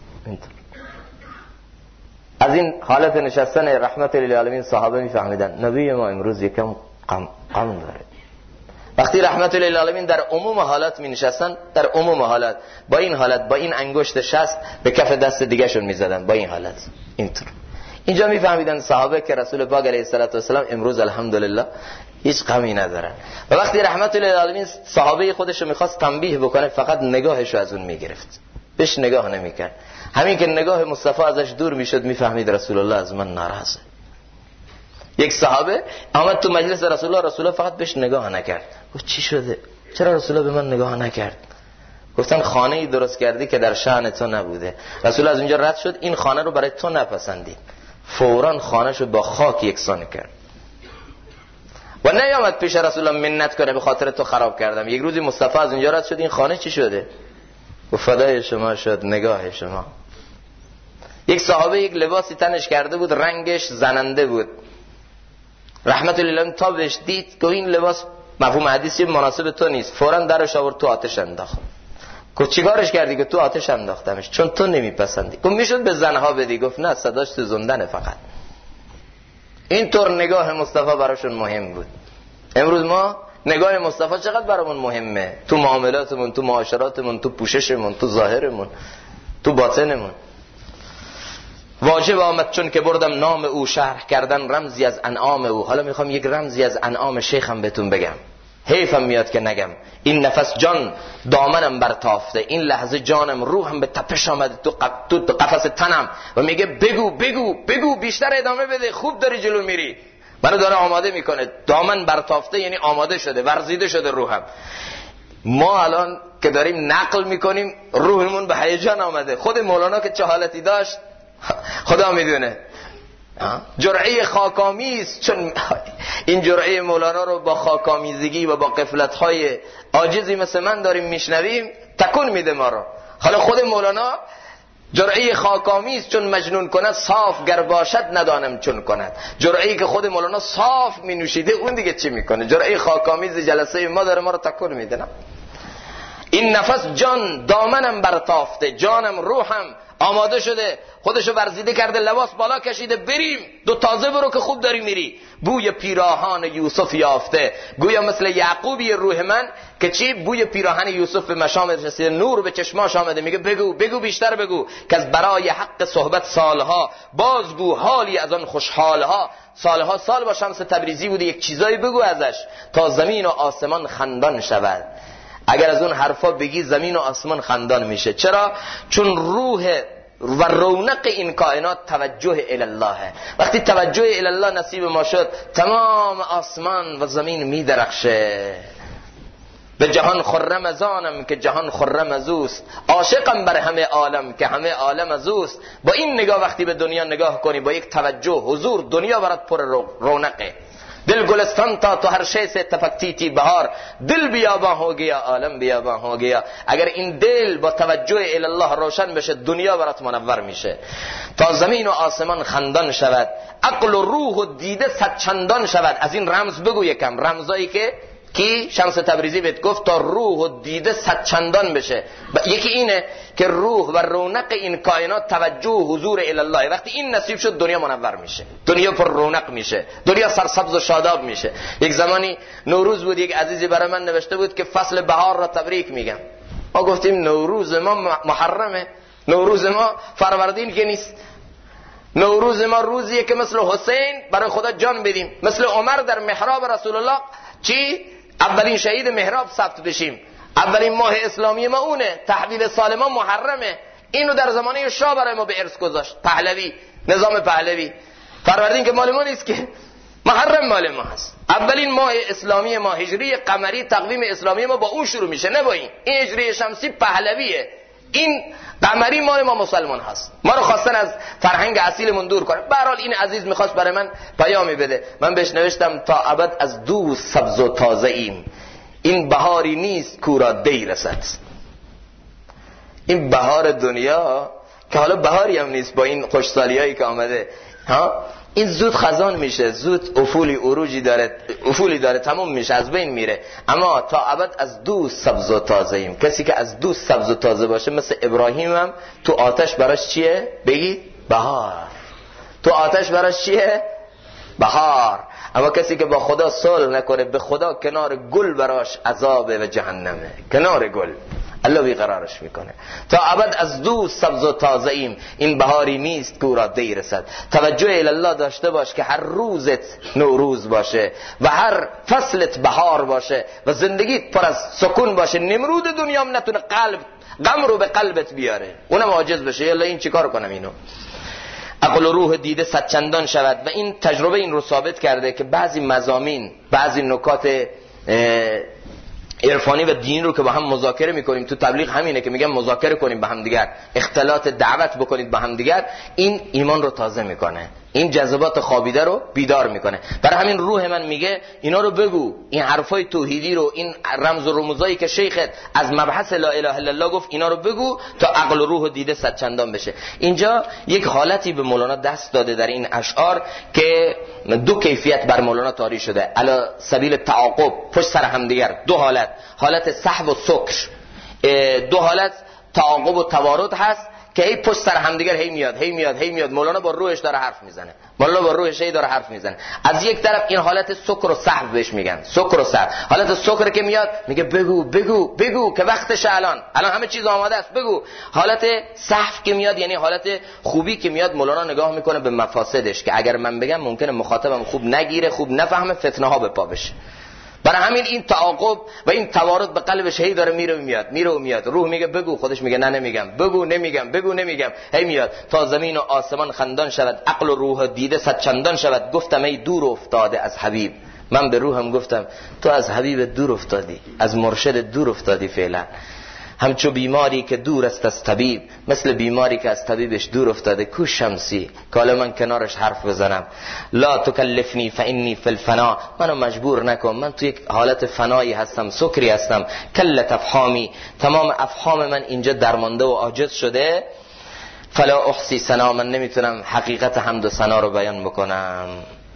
از این حالت نشستن رحمت للعالمین صحابه میفهمیدن نبی ما امروز یکم غم داره. وقتی رحمت للعالمین در عموم حالات می نشستن، در عموم حالات با این حالت، با این انگشت شست به کف دست دیگه شون می زدن، با این حالت اینطور. اینجا می فهمیدن صحابه که رسول پاک علیه السلام امروز الحمدلله هیچ غمی ندارن. و وقتی رحمت للعالمین صحابه خودش رو میخواست تنبیه بکنه، فقط نگاهش رو از اون میگرفت، بهش نگاه نمیکرد. همین که نگاه مصطفی ازش دور میشد، میفهمید رسول الله از من ناراضه. یک صحابه آمد تو مجلس رسول الله فقط بهش نگاه نکرد. گفت چی شده؟ چرا رسول الله به من نگاه نکرد؟ گفتن خانه‌ای درست کردی که در شأن تو نبوده. رسول الله از اونجا رد شد، این خانه رو برای تو نپسندید. فوراً خانه‌شو با خاک یکسان کرد. و نیامد پیش رسول الله منت کنه به خاطر تو خراب کردم. یک روزی مصطفی از اونجا رد شد، این خانه چی شده؟ و فدای شما شد نگاه شما. یک صحابه یک لباسی تنش کرده بود، رنگش زننده بود، رحمت الله تا بهش دید که این لباس مفهوم حدیثی مناسب تو نیست، فوراً درش آورد تو آتش انداخت. گفت چیکارش کردی؟ که تو آتش انداختمش چون تو نمیپسندی. گفت میشد به زنها بدی؟ گفت نه، صداش تو زندنه فقط. اینطور نگاه مصطفی براشون مهم بود. امروز ما نگاه مصطفی چقدر برامون مهمه، تو معاملاتمون، تو معاشراتمون، تو پوششمون، تو ظاهرمون، تو باطنمون. واجب آمد چون که بردم نام او، شرح کردن رمزی از انعام او. حالا میخوام یک رمزی از انعام شیخم بهتون بگم، حیفم میاد که نگم. این نفس جان دامنم برتافته، این لحظه جانم روحم به تپش آمده تو قفس تنم و میگه بگو بگو بگو، بیشتر ادامه بده، خوب داری جلو میری. منو داره آماده میکنه. دامن برتافته یعنی آماده شده، ورزیده شده روحم. ما الان که داریم نقل میکنیم روحمون به هیجان آمده. خود مولانا که چه حالتی داشت خدا میدونه. جرعه خاکامیز، چون این جرعه مولانا رو با خاکامیزگی و با غفلت‌های عاجزی مثل من داریم میشنویم، تکون میده ما رو. حالا خود مولانا جرعه خاکامیز چون مجنون کند، صاف گر باشد ندانم چون کند. جرعه‌ای که خود مولانا صاف می نوشیده اون دیگه چی میکنه؟ جرعه خاکامیز جلسه ما داره ما رو تکون میده. نه، این نفس جان دامنم برتافته، جانم روحم آماده شده، خودشو ورزیده کرده، لباس بالا کشیده، بریم دو تازه برو که خوب داری میری. بوی پیراهان یوسف یافته، گویا مثل یعقوبی روح من که چی؟ بوی پیراهن یوسف به مشام رسیده، نور به چشماش آمده. میگه بگو بگو، بیشتر بگو که از برای حق صحبت سالها، بازگو حالی از آن خوشحالها. سالها سال با شمس تبریزی بوده، یک چیزایی بگو ازش تا زمین و آسمان خندان شود. اگر از اون حرفا بگی زمین و آسمان خندان میشه. چرا؟ چون روح و رونق این کائنات توجه الالله. وقتی توجه الالله نصیب ما شد، تمام آسمان و زمین میدرخشه. به جهان خرم از آنم که جهان خرم از اوست، عاشقم بر همه عالم که همه عالم از اوست. با این نگاه وقتی به دنیا نگاه کنی، با یک توجه حضور، دنیا برات پر رونقه. دل گلستان تا تو هر شے سے تپکتی تھی بهار، دل بیابان ہو گیا عالم بیابان ہو گیا. اگر این دل با توجه الی الله روشن بشه، دنیا برات منور میشه تا زمین و آسمان خندان شود، عقل و روح و دیده صد چندان شود. از این رمز بگو یکم، رمزایی که کی شمس تبریزی بهت گفت تا روح و دیده صد چندان بشه. یکی اینه که روح و رونق این کائنات توجه و حضور الی الله. وقتی این نصیب شد، دنیا منور میشه، دنیا پر رونق میشه، دنیا سرسبز و شاداب میشه. یک زمانی نوروز بود، یک عزیزی برای من نوشته بود که فصل بهار را تبریک میگم. ما گفتیم نوروز ما محرمه، نوروز ما فروردین که نیست. نوروز ما روزیه که مثل حسین برای خدا جان بدیم، مثل عمر در محراب رسول الله چی؟ اولین شهید محراب ثبت بشیم. اولین ماه اسلامی ما اونه، تحویل سال ما محرمه. اینو در زمانه شاه برای ما به ارث گذاشت، پهلوی، نظام پهلوی. فروردین که مال ما نیست که، محرم مال ما هست. اولین ماه اسلامی ما، هجری قمری تقویم اسلامی ما با اون شروع میشه، نه با این هجری شمسی پهلویه. این قمری مال ما مسلمان هست. ما رو خواستن از فرهنگ اصیلمون دور کنن. به هر حال این عزیز میخواست برای من پیامی بده، من بهش نوشتم تا ابد از دوست سبز و تازه ایم، این بهاری نیست کورا دی رسد. این بهار دنیا که حالا بهاری هم نیست با این خوشسالیایی که آمده، این زود خزان میشه، زود افولی عروجی داره، افولی داره، تموم میشه، از بین میره. اما تا ابد از دوست سبز و تازه ایم. کسی که از دوست سبز و تازه باشه، مثل ابراهیم هم تو آتش براش چیه؟ بگید بهار. تو آتش براش چیه؟ بهار. اما کسی که با خدا صلح نکنه، به خدا کنار گل براش عذابه و جهنمه. کنار گل الله بیقرارش میکنه. تا ابد از دوست سبز و تازه ایم، این بهاری نیست که او را دی رسد. توجه الی الله داشته باش که هر روزت نوروز باشه و هر فصلت بهار باشه و زندگیت پر از سکون باشه. نمرود دنیا هم نتونه غم رو به قلبت بیاره، اونم عاجز بشه. یالا این چیکار کنم اینو؟ عقل و روح دیده صد چندان شود. و این تجربه این رو ثابت کرده که بعضی مضامین، بعضی نکات عرفانی و دینی رو که با هم مذاکره میکنیم، تو تبلیغ همینه که میگم مذاکره کنیم با هم دیگر، اختلاط دعوت بکنید با هم دیگر، این ایمان رو تازه میکنه، این جذبات خوابیده رو بیدار میکنه. برای همین روح من میگه اینا رو بگو، این حرفای توحیدی رو، این رمز و رموزایی که شیخت از مبحث لا اله الا الله گفت، اینا رو بگو تا عقل و روح و دیده صد چندان بشه. اینجا یک حالتی به مولانا دست داده در این اشعار که دو کیفیت بر مولانا طاری شده علی سبیل تعاقب، پشت سر هم دیگر، دو حالت، حالت سحب و سکر، دو حالت تعاقب و توارد هست که ای پشت سر هم دیگر هی میاد. مولانا با روحش داره حرف میزنه، مولانا با روحش داره حرف میزنه. از یک طرف این حالت سکر و سحب بهش میگن، سکر و سحب. حالت سکر که میاد میگه بگو که وقتش الان همه چیز آماده است، بگو. حالت سحب که میاد یعنی حالت خوبی که میاد، مولانا نگاه میکنه به مفاسدش که اگر من بگم ممکنه مخاطبم خوب نگیره، خوب نفهمه، فتنه ها به پا بشه. برای همین این تعاقب و این توارد به قلبش هی داره میره و میاد. روح میگه بگو، خودش میگه نه نمیگم، بگو نمیگم، هی میاد تا زمین و آسمان خندان شود، عقل و روح دیده صد چندان شود. گفتم ای دور افتاده از حبیب، من به روحم گفتم تو از حبیب دور افتادی، از مرشد دور افتادی فعلا. همچو بیماری که دور است از طبیب، مثل بیماری که از طبیبش دور افتاده. کو شمسی که حالا من کنارش حرف بزنم. لا تکلفنی فانی فی الفنا، منو مجبور نکن، من تو یک حالت فنایی هستم، سکری هستم. کلت افهامی، تمام افهام من اینجا درمانده و عاجز شده. فلا احصی ثنا، من نمیتونم حقیقت حمد و ثنا رو بیان بکنم.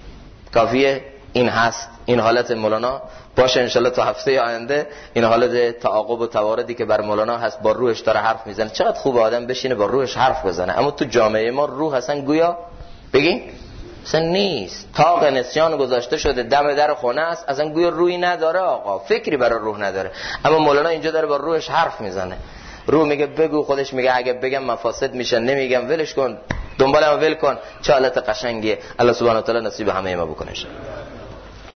کافیه این هست، این حالت مولانا باشه. انشالله تا هفته آینده این حالت تعاقب و تواردی که بر مولانا هست با روحش داره حرف میزنه. چقدر خوب آدم بشینه با روحش حرف بزنه. اما تو جامعه ما روح اصلا گویا بگین اصلا نیست، طاق نسیان گذاشته شده، دم در خونه است، اصلا گویا روحی نداره، آقا فکری برای روح نداره. اما مولانا اینجا داره با روحش حرف میزنه. روح میگه بگو، خودش میگه اگه بگم مفاسد میشن، نمیگم، ولش کن، دنبالم ول کن. چه حالت قشنگیه. الله سبحانه و تعالی نصیب همه ما بکنه.